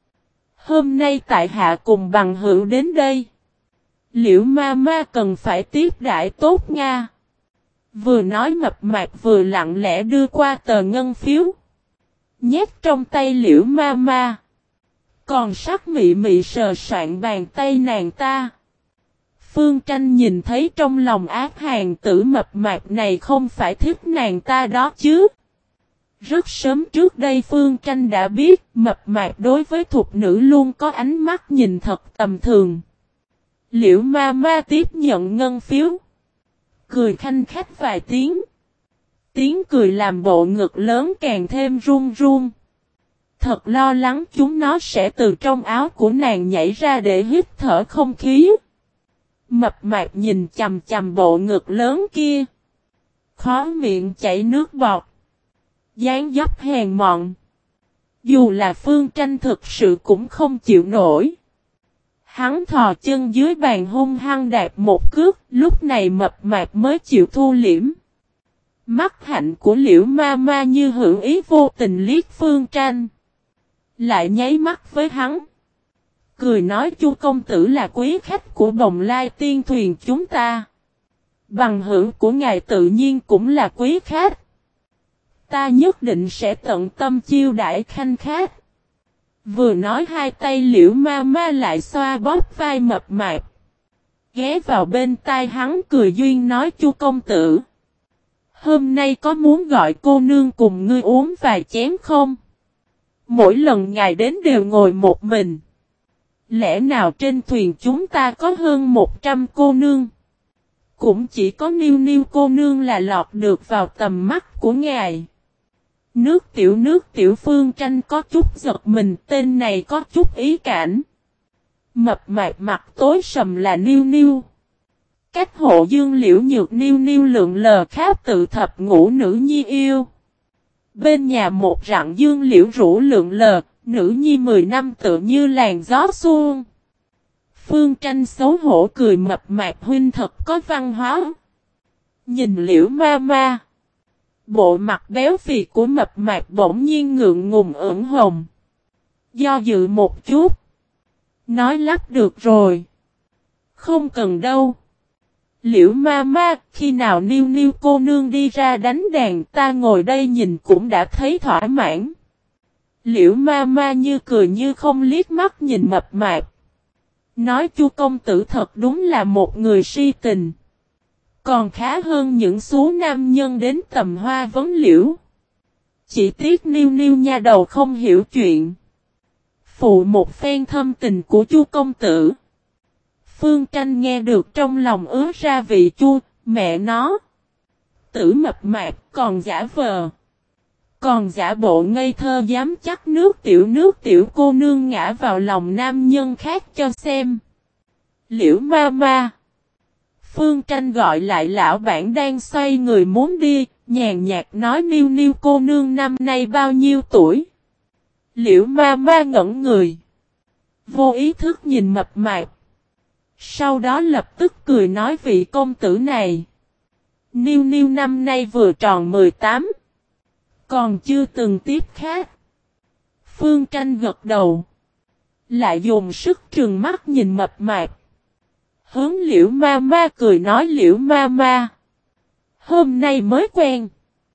Hôm nay tại hạ cùng bằng hữu đến đây. Liễu ma ma cần phải tiếp đãi tốt nha. Vừa nói mập mạp vừa lặng lẽ đưa qua tờ ngân phiếu. Nhét trong tay Liễu ma ma. Còn sắc mị mị sờ soạn bàn tay nàng ta. Phương Tranh nhìn thấy trong lòng ác hàng tử mập mạp này không phải thích nàng ta đó chứ. Rất sớm trước đây Phương Tranh đã biết mập mạp đối với thục nữ luôn có ánh mắt nhìn thật tầm thường. Liễu ma ma tiếp nhận ngân phiếu. Cười khanh khách vài tiếng. Tiếng cười làm bộ ngực lớn càng thêm run run. Thật lo lắng chúng nó sẽ từ trong áo của nàng nhảy ra để hít thở không khí. Mập mạp nhìn chằm chằm bộ ngực lớn kia. Khóe miệng chảy nước bọt. Dáng dấp hèn mọn. Dù là Phương Tranh thực sự cũng không chịu nổi. Hắn thò chân dưới bàn hung hăng đạp một cước, lúc này mập mạp mới chịu thu liễm. Mắt hạnh của Liễu ma ma như hữu ý vô tình liếc Phương Tranh. Lại nháy mắt với hắn. Cười nói, Chu công tử là quý khách của Bồng Lai Tiên thuyền chúng ta. Bằng hữu của ngài tự nhiên cũng là quý khách. Ta nhất định sẽ tận tâm chiêu đãi khanh khách. Vừa nói hai tay Liễu ma ma lại xoa bóp vai mập mạp. Ghé vào bên tai hắn cười duyên nói, Chu công tử. Hôm nay có muốn gọi cô nương cùng ngươi uống vài chén không? Mỗi lần ngài đến đều ngồi một mình. Lẽ nào trên thuyền chúng ta có hơn 100 cô nương? Cũng chỉ có Niu Niu cô nương là lọt được vào tầm mắt của ngài. Nước tiểu Phương Tranh có chút giật mình, tên này có chút ý cảnh. Mập mạp mặt tối sầm là Niu Niu. Cách hộ dương Liễu Nhược Niu Niu lượng lờ kháp tự thập ngũ nữ nhi yêu. Bên nhà một rặng dương Liễu rủ lượng lờ, nữ nhi 10 năm tựa như làn gió xuông. Phương Tranh xấu hổ cười, mập mạp huynh thật có văn hóa. Nhìn Liễu ma ma. Bộ mặt béo phì của mập mạp bỗng nhiên ngượng ngùng ửng hồng. Do dự một chút. Nói lắp được rồi. Không cần đâu. Liễu ma ma, khi nào Niu Niu cô nương đi ra đánh đàn ta ngồi đây nhìn cũng đã thấy thỏa mãn. Liễu ma ma như cười như không liếc mắt nhìn mập mạp. Nói, Chu công tử thật đúng là một người si tình. Còn khá hơn những số nam nhân đến tầm hoa vấn liễu. Chỉ tiếc Niu Niu nha đầu không hiểu chuyện. Phụ một phen thâm tình của Chu công tử. Phương Tranh nghe được trong lòng ứa ra vị chua, mẹ nó. Tử mập mạp còn giả vờ. Còn giả bộ ngây thơ dám chắc nước tiểu cô nương ngã vào lòng nam nhân khác cho xem. Liễu ma ma. Phương Tranh gọi lại lão bản đang xoay người muốn đi, nhàn nhạt nói Niu Niu cô nương năm nay bao nhiêu tuổi. Liễu ma ma ngẩn người. Vô ý thức nhìn mập mạp. Sau đó lập tức cười nói vị công tử này. Niu Niu năm nay vừa tròn 18. Còn chưa từng tiếp khác. Phương Tranh gật đầu. Lại dùng sức trừng mắt nhìn mập mạp. Hướng Liễu ma ma cười nói Liễu ma ma. Hôm nay mới quen.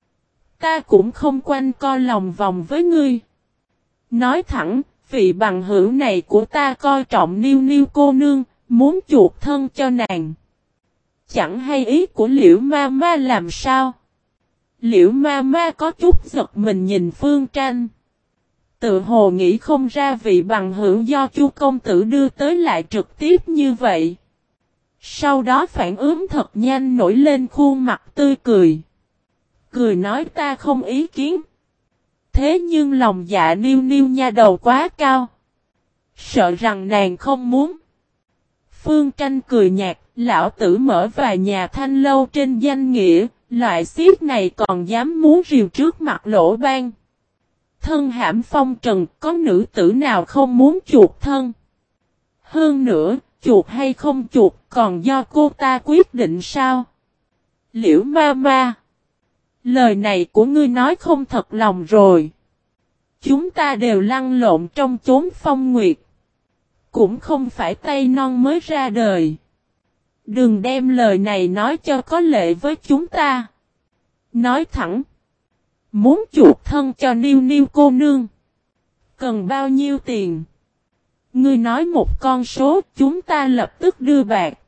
Ta cũng không quanh co lòng vòng với ngươi. Nói thẳng, vị bằng hữu này của ta coi trọng Niu Niu cô nương, muốn chuộc thân cho nàng. Chẳng hay ý của Liễu ma ma làm sao. Liễu ma ma có chút giật mình nhìn Phương Tranh. Tự hồ nghĩ không ra vị bằng hữu do Chu công tử đưa tới lại trực tiếp như vậy. Sau đó phản ứng thật nhanh nổi lên khuôn mặt tươi cười. Cười nói ta không ý kiến. Thế nhưng lòng dạ Niu Niu nha đầu quá cao. Sợ rằng nàng không muốn. Phương Tranh cười nhạt, lão tử mở vài nhà thanh lâu trên danh nghĩa, loại xiết này còn dám muốn rìu trước mặt lỗ ban. Thân hãm phong trần, có nữ tử nào không muốn chuộc thân. Hơn nữa, chuộc hay không chuộc còn do cô ta quyết định sao? Liễu ma ma. Lời này của ngươi nói không thật lòng rồi. Chúng ta đều lăn lộn trong chốn phong nguyệt. Cũng không phải tay non mới ra đời. Đừng đem lời này nói cho có lệ với chúng ta. Nói thẳng. Muốn chuộc thân cho Niu Niu cô nương. Cần bao nhiêu tiền? Ngươi nói một con số chúng ta lập tức đưa bạc.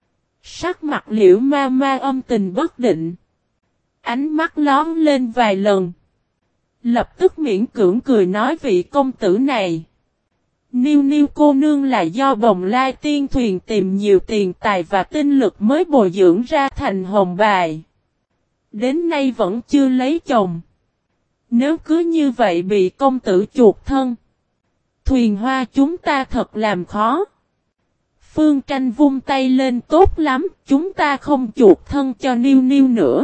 Sắc mặt Liễu ma ma âm tình bất định. Ánh mắt lóm lên vài lần. Lập tức miễn cưỡng cười nói vị công tử này. Niu Niu cô nương là do Bồng Lai Tiên Thuyền tìm nhiều tiền tài và tinh lực mới bồi dưỡng ra thành hồng bài. Đến nay vẫn chưa lấy chồng. Nếu cứ như vậy bị công tử chuộc thân. Thuyền hoa chúng ta thật làm khó. Phương Tranh vung tay lên tốt lắm. Chúng ta không chuộc thân cho Niu Niu nữa.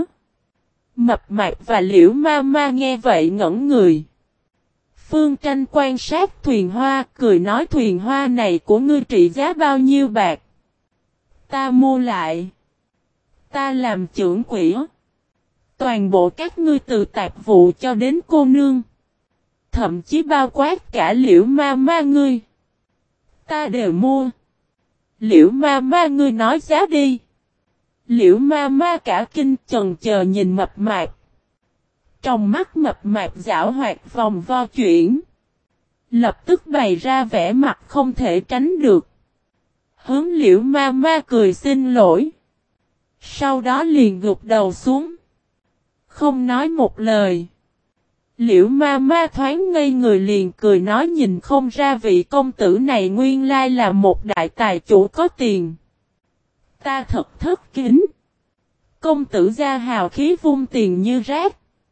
Mập mạp và Liễu ma ma nghe vậy ngẩn người. Phương Tranh quan sát thuyền hoa, cười nói thuyền hoa này của ngươi trị giá bao nhiêu bạc? Ta mua lại. Ta làm trưởng quỹ. Toàn bộ các ngươi từ tạp vụ cho đến cô nương. Thậm chí bao quát cả Liễu ma ma ngươi. Ta đều mua. Liễu ma ma ngươi nói giá đi. Liễu ma ma cả kinh chần chờ nhìn mập mạp. Trong mắt mập mạp giảo hoạt vòng vo chuyển. Lập tức bày ra vẻ mặt không thể tránh được. Hướng Liễu ma ma cười xin lỗi. Sau đó liền gục đầu xuống. Không nói một lời. Liễu ma ma thoáng ngây người liền cười nói nhìn không ra vị công tử này nguyên lai là một đại tài chủ có tiền. Ta thật thất kính. Công tử gia hào khí vung tiền như rác.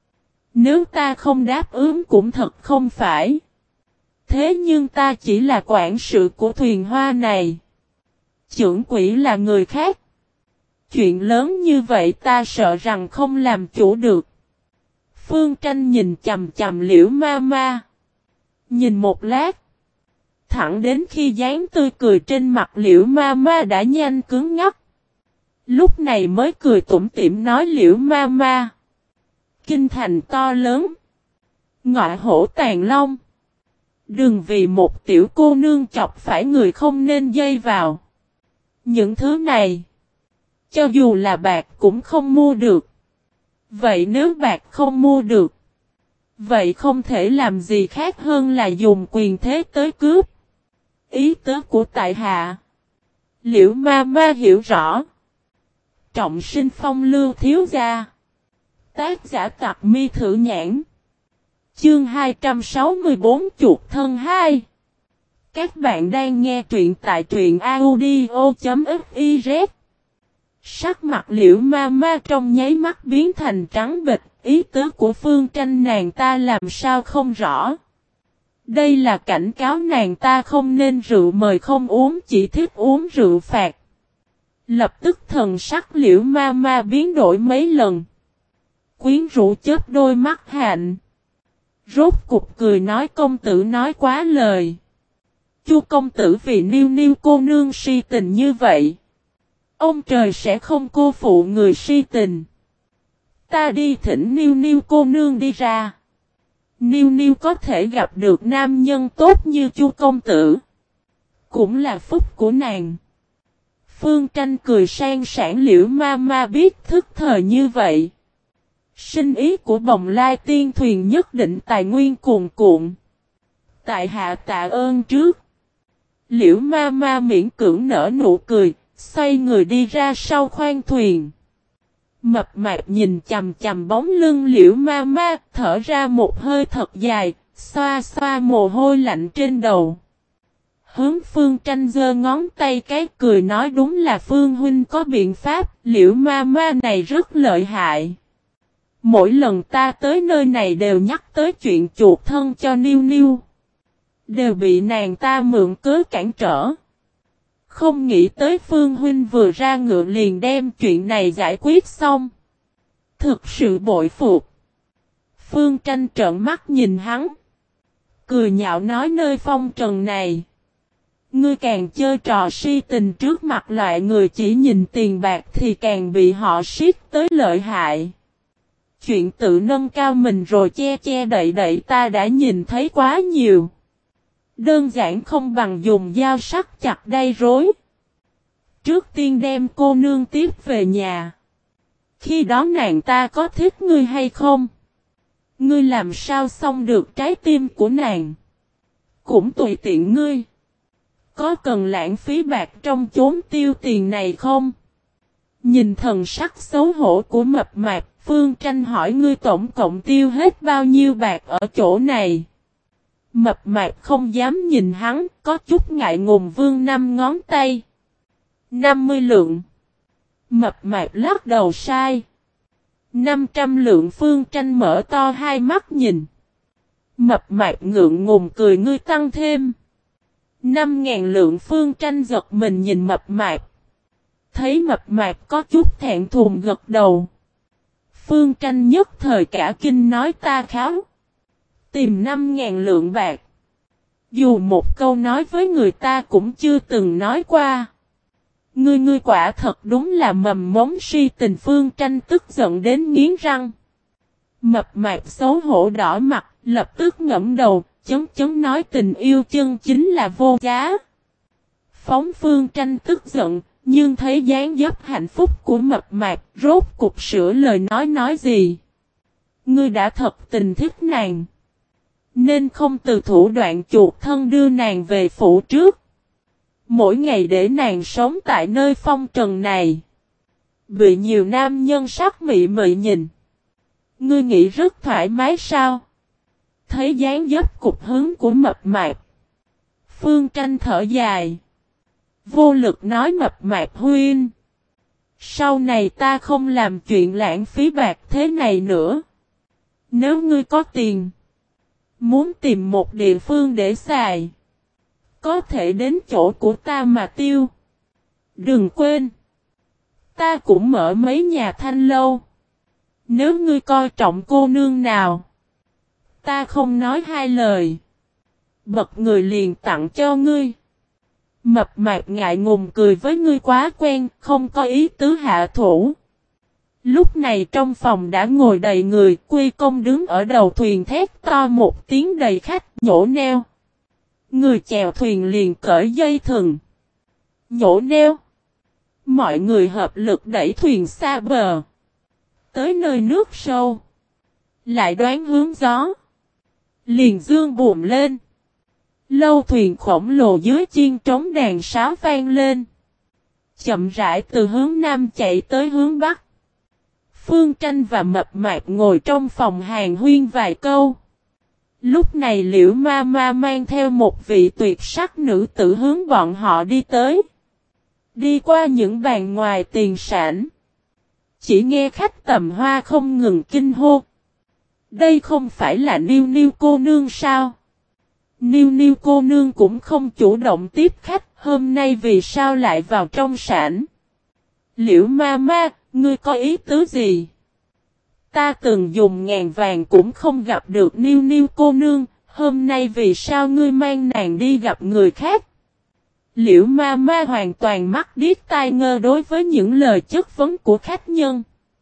Nếu ta không đáp ứng cũng thật không phải. Thế nhưng ta chỉ là quản sự của thuyền hoa này. Trưởng quỹ là người khác. Chuyện lớn như vậy ta sợ rằng không làm chủ được. Phương Tranh nhìn chầm chầm Liễu ma ma. Nhìn một lát. Thẳng đến khi dáng tươi cười trên mặt Liễu ma ma đã nhanh cứng ngắc. Lúc này mới cười tủm tỉm nói Liễu ma ma. Kinh thành to lớn. Ngọa hổ tàn long. Đừng vì một tiểu cô nương chọc phải người không nên dây vào. Những thứ này. Cho dù là bạc cũng không mua được. Vậy nếu bạc không mua được. Vậy không thể làm gì khác hơn là dùng quyền thế tới cướp. Ý tứ của tại hạ. Liễu ma ma hiểu rõ. Trọng sinh phong lưu thiếu gia. Tác giả Tặc Mi Thử Nhãn. Chương 264 Chuột thân 2. Các bạn đang nghe truyện tại truyện audio.fiz. Sắc mặt Liễu Ma Ma trong nháy mắt biến thành trắng bệch, ý tứ của Phương Tranh nàng ta làm sao không rõ. Đây là cảnh cáo nàng ta không nên rượu mời không uống, chỉ thích uống rượu phạt. Lập tức thần sắc Liễu Ma Ma biến đổi mấy lần. Quyến rũ chớp đôi mắt hạnh. Rốt cục cười nói công tử nói quá lời. Chu công tử vì Niu Niu cô nương si tình như vậy. Ông trời sẽ không cô phụ người si tình. Ta đi thỉnh Niu Niu cô nương đi ra. Niu Niu có thể gặp được nam nhân tốt như Chu công tử. Cũng là phúc của nàng. Phương Tranh cười sang sảng. Liễu Ma Ma biết thức thời như vậy. Sinh ý của Bồng Lai Tiên Thuyền nhất định tài nguyên cuồn cuộn. Tại hạ tạ ơn trước. Liễu Ma Ma miễn cưỡng nở nụ cười, xoay người đi ra sau khoang thuyền. Mập mạp nhìn chằm chằm bóng lưng Liễu Ma Ma, thở ra một hơi thật dài, xoa xoa mồ hôi lạnh trên đầu. Hướng Phương Tranh giơ ngón tay cái cười nói đúng là Phương huynh có biện pháp, Liễu Ma Ma này rất lợi hại. Mỗi lần ta tới nơi này đều nhắc tới chuyện chuột thân cho Niu Niu. Đều bị nàng ta mượn cớ cản trở. Không nghĩ tới Phương huynh vừa ra ngựa liền đem chuyện này giải quyết xong. Thực sự bội phục. Phương Tranh trợn mắt nhìn hắn. Cười nhạo nói nơi phong trần này. Ngươi càng chơi trò si tình trước mặt loại người chỉ nhìn tiền bạc thì càng bị họ siết tới lợi hại. Chuyện tự nâng cao mình rồi che che đậy đậy ta đã nhìn thấy quá nhiều. Đơn giản không bằng dùng dao sắc chặt đay rối. Trước tiên đem cô nương tiếp về nhà. Khi đó nàng ta có thích ngươi hay không? Ngươi làm sao xong được trái tim của nàng? Cũng tùy tiện ngươi. Có cần lãng phí bạc trong chốn tiêu tiền này không? Nhìn thần sắc xấu hổ của mập mạp, Phương Tranh hỏi ngươi tổng cộng tiêu hết bao nhiêu bạc ở chỗ này? Mập mạp không dám nhìn hắn, có chút ngại ngùng vươn 5 ngón tay. 50 lượng. Mập mạp lắc đầu sai. 500 lượng. Phương Tranh mở to hai mắt nhìn. Mập mạp ngượng ngùng cười ngươi tăng thêm. 5.000 lượng. Phương Tranh giật mình nhìn mập mạp. Thấy mập mạp có chút thẹn thùng gật đầu. Phương Tranh nhất thời cả kinh nói ta kháo. Tìm 5.000 lượng bạc. Dù một câu nói với người ta cũng chưa từng nói qua. Ngươi quả thật đúng là mầm mống si tình. Phương Tranh tức giận đến nghiến răng. Mập mạp xấu hổ đỏ mặt, lập tức ngẫm đầu, chấn nói tình yêu chân chính là vô giá. Phóng Phương Tranh tức giận, nhưng thấy dáng dấp hạnh phúc của mập mạp, rốt cục sửa lời nói gì. Ngươi đã thật tình thích nàng. Nên không từ thủ đoạn chuột thân đưa nàng về phủ trước. Mỗi ngày để nàng sống tại nơi phong trần này. Bị nhiều nam nhân sắc mị mị nhìn. Ngươi nghĩ rất thoải mái sao? Thấy dáng dấp cục hứng của mập mạp. Phương Tranh thở dài. Vô lực nói mập mạp huynh. Sau này ta không làm chuyện lãng phí bạc thế này nữa. Nếu ngươi có tiền. Muốn tìm một địa phương để xài. Có thể đến chỗ của ta mà tiêu. Đừng quên. Ta cũng mở mấy nhà thanh lâu. Nếu ngươi coi trọng cô nương nào. Ta không nói hai lời. Bật người liền tặng cho ngươi. Mập mạp ngại ngùng cười với ngươi quá quen. Không có ý tứ hạ thủ. Lúc này trong phòng đã ngồi đầy người. Quy công đứng ở đầu thuyền thét to một tiếng đầy khách nhổ neo. Người chèo thuyền liền cởi dây thừng. Nhổ neo. Mọi người hợp lực đẩy thuyền xa bờ. Tới nơi nước sâu. Lại đoán hướng gió. Liền dương buồm lên. Lâu thuyền khổng lồ dưới chiên trống đàn sáo vang lên. chậm rãi từ hướng nam chạy tới hướng bắc. Phương Tranh và Mập Mạp ngồi trong phòng hàn huyên vài câu. Lúc này Liễu Ma Ma mang theo một vị tuyệt sắc nữ tử hướng bọn họ đi tới. Đi qua những bàn ngoài tiền sảnh. Chỉ nghe khách tầm hoa không ngừng kinh hô. Đây không phải là Niu Niu cô nương sao? Niu Niu cô nương cũng không chủ động tiếp khách, hôm nay vì sao lại vào trong sảnh? Liễu Ma Ma, ngươi có ý tứ gì? Ta từng dùng ngàn vàng cũng không gặp được Niu Niu cô nương, hôm nay vì sao ngươi mang nàng đi gặp người khác? Liễu Ma Ma hoàn toàn mắt điếc tai ngơ đối với những lời chất vấn của khách nhân.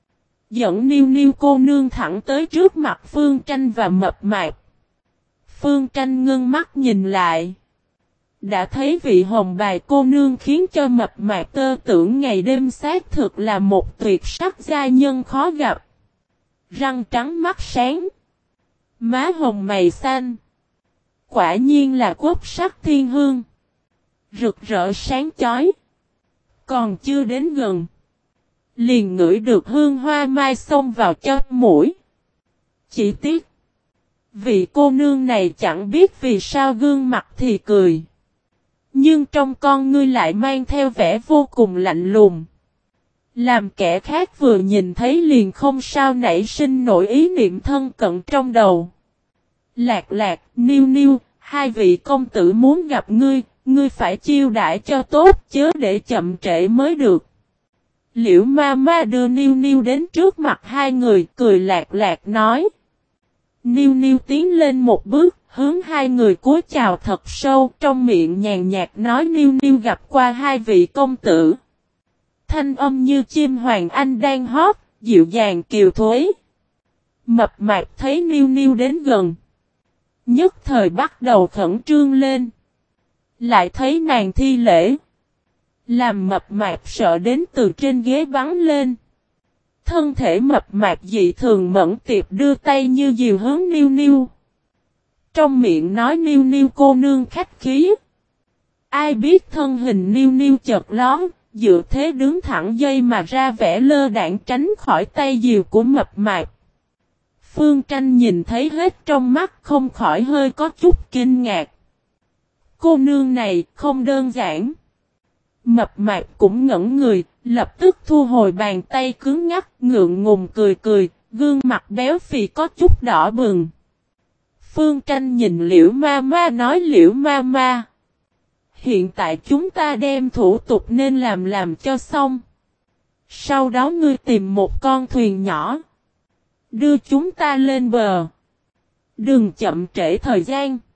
Dẫn Niu Niu cô nương thẳng tới trước mặt Phương Tranh và Mập Mạp. Phương Tranh ngưng mắt nhìn lại. Đã thấy vị hồng bài cô nương khiến cho Mập Mạp tơ tưởng ngày đêm xác thực là một tuyệt sắc gia nhân khó gặp. Răng trắng mắt sáng. Má hồng mày xanh. Quả nhiên là quốc sắc thiên hương. Rực rỡ sáng chói. Còn chưa đến gần. Liền ngửi được hương hoa mai xông vào trong mũi. Chỉ tiếc. Vị cô nương này chẳng biết vì sao gương mặt thì cười. Nhưng trong con ngươi lại mang theo vẻ vô cùng lạnh lùng. Làm kẻ khác vừa nhìn thấy liền không sao nảy sinh nổi ý niệm thân cận trong đầu. Lạc Lạc, Niu Niu, hai vị công tử muốn gặp ngươi, ngươi phải chiêu đãi cho tốt chớ để chậm trễ mới được. Liễu Ma Ma đưa Niu Niu đến trước mặt hai người, cười Lạc Lạc nói. Niu Niu tiến lên một bước, hướng hai người cúi chào thật sâu, trong miệng nhàn nhạt nói Niu Niu gặp qua hai vị công tử. Thanh âm như chim hoàng anh đang hót, dịu dàng kiều thối. Mập Mạp thấy Niu Niu đến gần. Nhất thời bắt đầu khẩn trương lên. Lại thấy nàng thi lễ. Làm Mập Mạp sợ đến từ trên ghế bắn lên. Thân thể Mập Mạp dị thường mẫn tiệp đưa tay như diều hướng Niu Niu. Trong miệng nói Niu Niu cô nương khách khí. Ai biết thân hình Niu Niu chợt lón, dựa thế đứng thẳng dây mà ra vẻ lơ đãng tránh khỏi tay diều của Mập Mạp. Phương Tranh nhìn thấy hết trong mắt không khỏi hơi có chút kinh ngạc. Cô nương này không đơn giản. Mập Mạp cũng ngẩn người, lập tức thu hồi bàn tay cứng ngắc, ngượng ngùng cười cười, gương mặt béo phì có chút đỏ bừng. Phương Tranh nhìn Liễu Ma Ma nói Liễu Ma Ma. Hiện tại chúng ta đem thủ tục nên làm cho xong. Sau đó ngươi tìm một con thuyền nhỏ. Đưa chúng ta lên bờ. Đừng chậm trễ thời gian.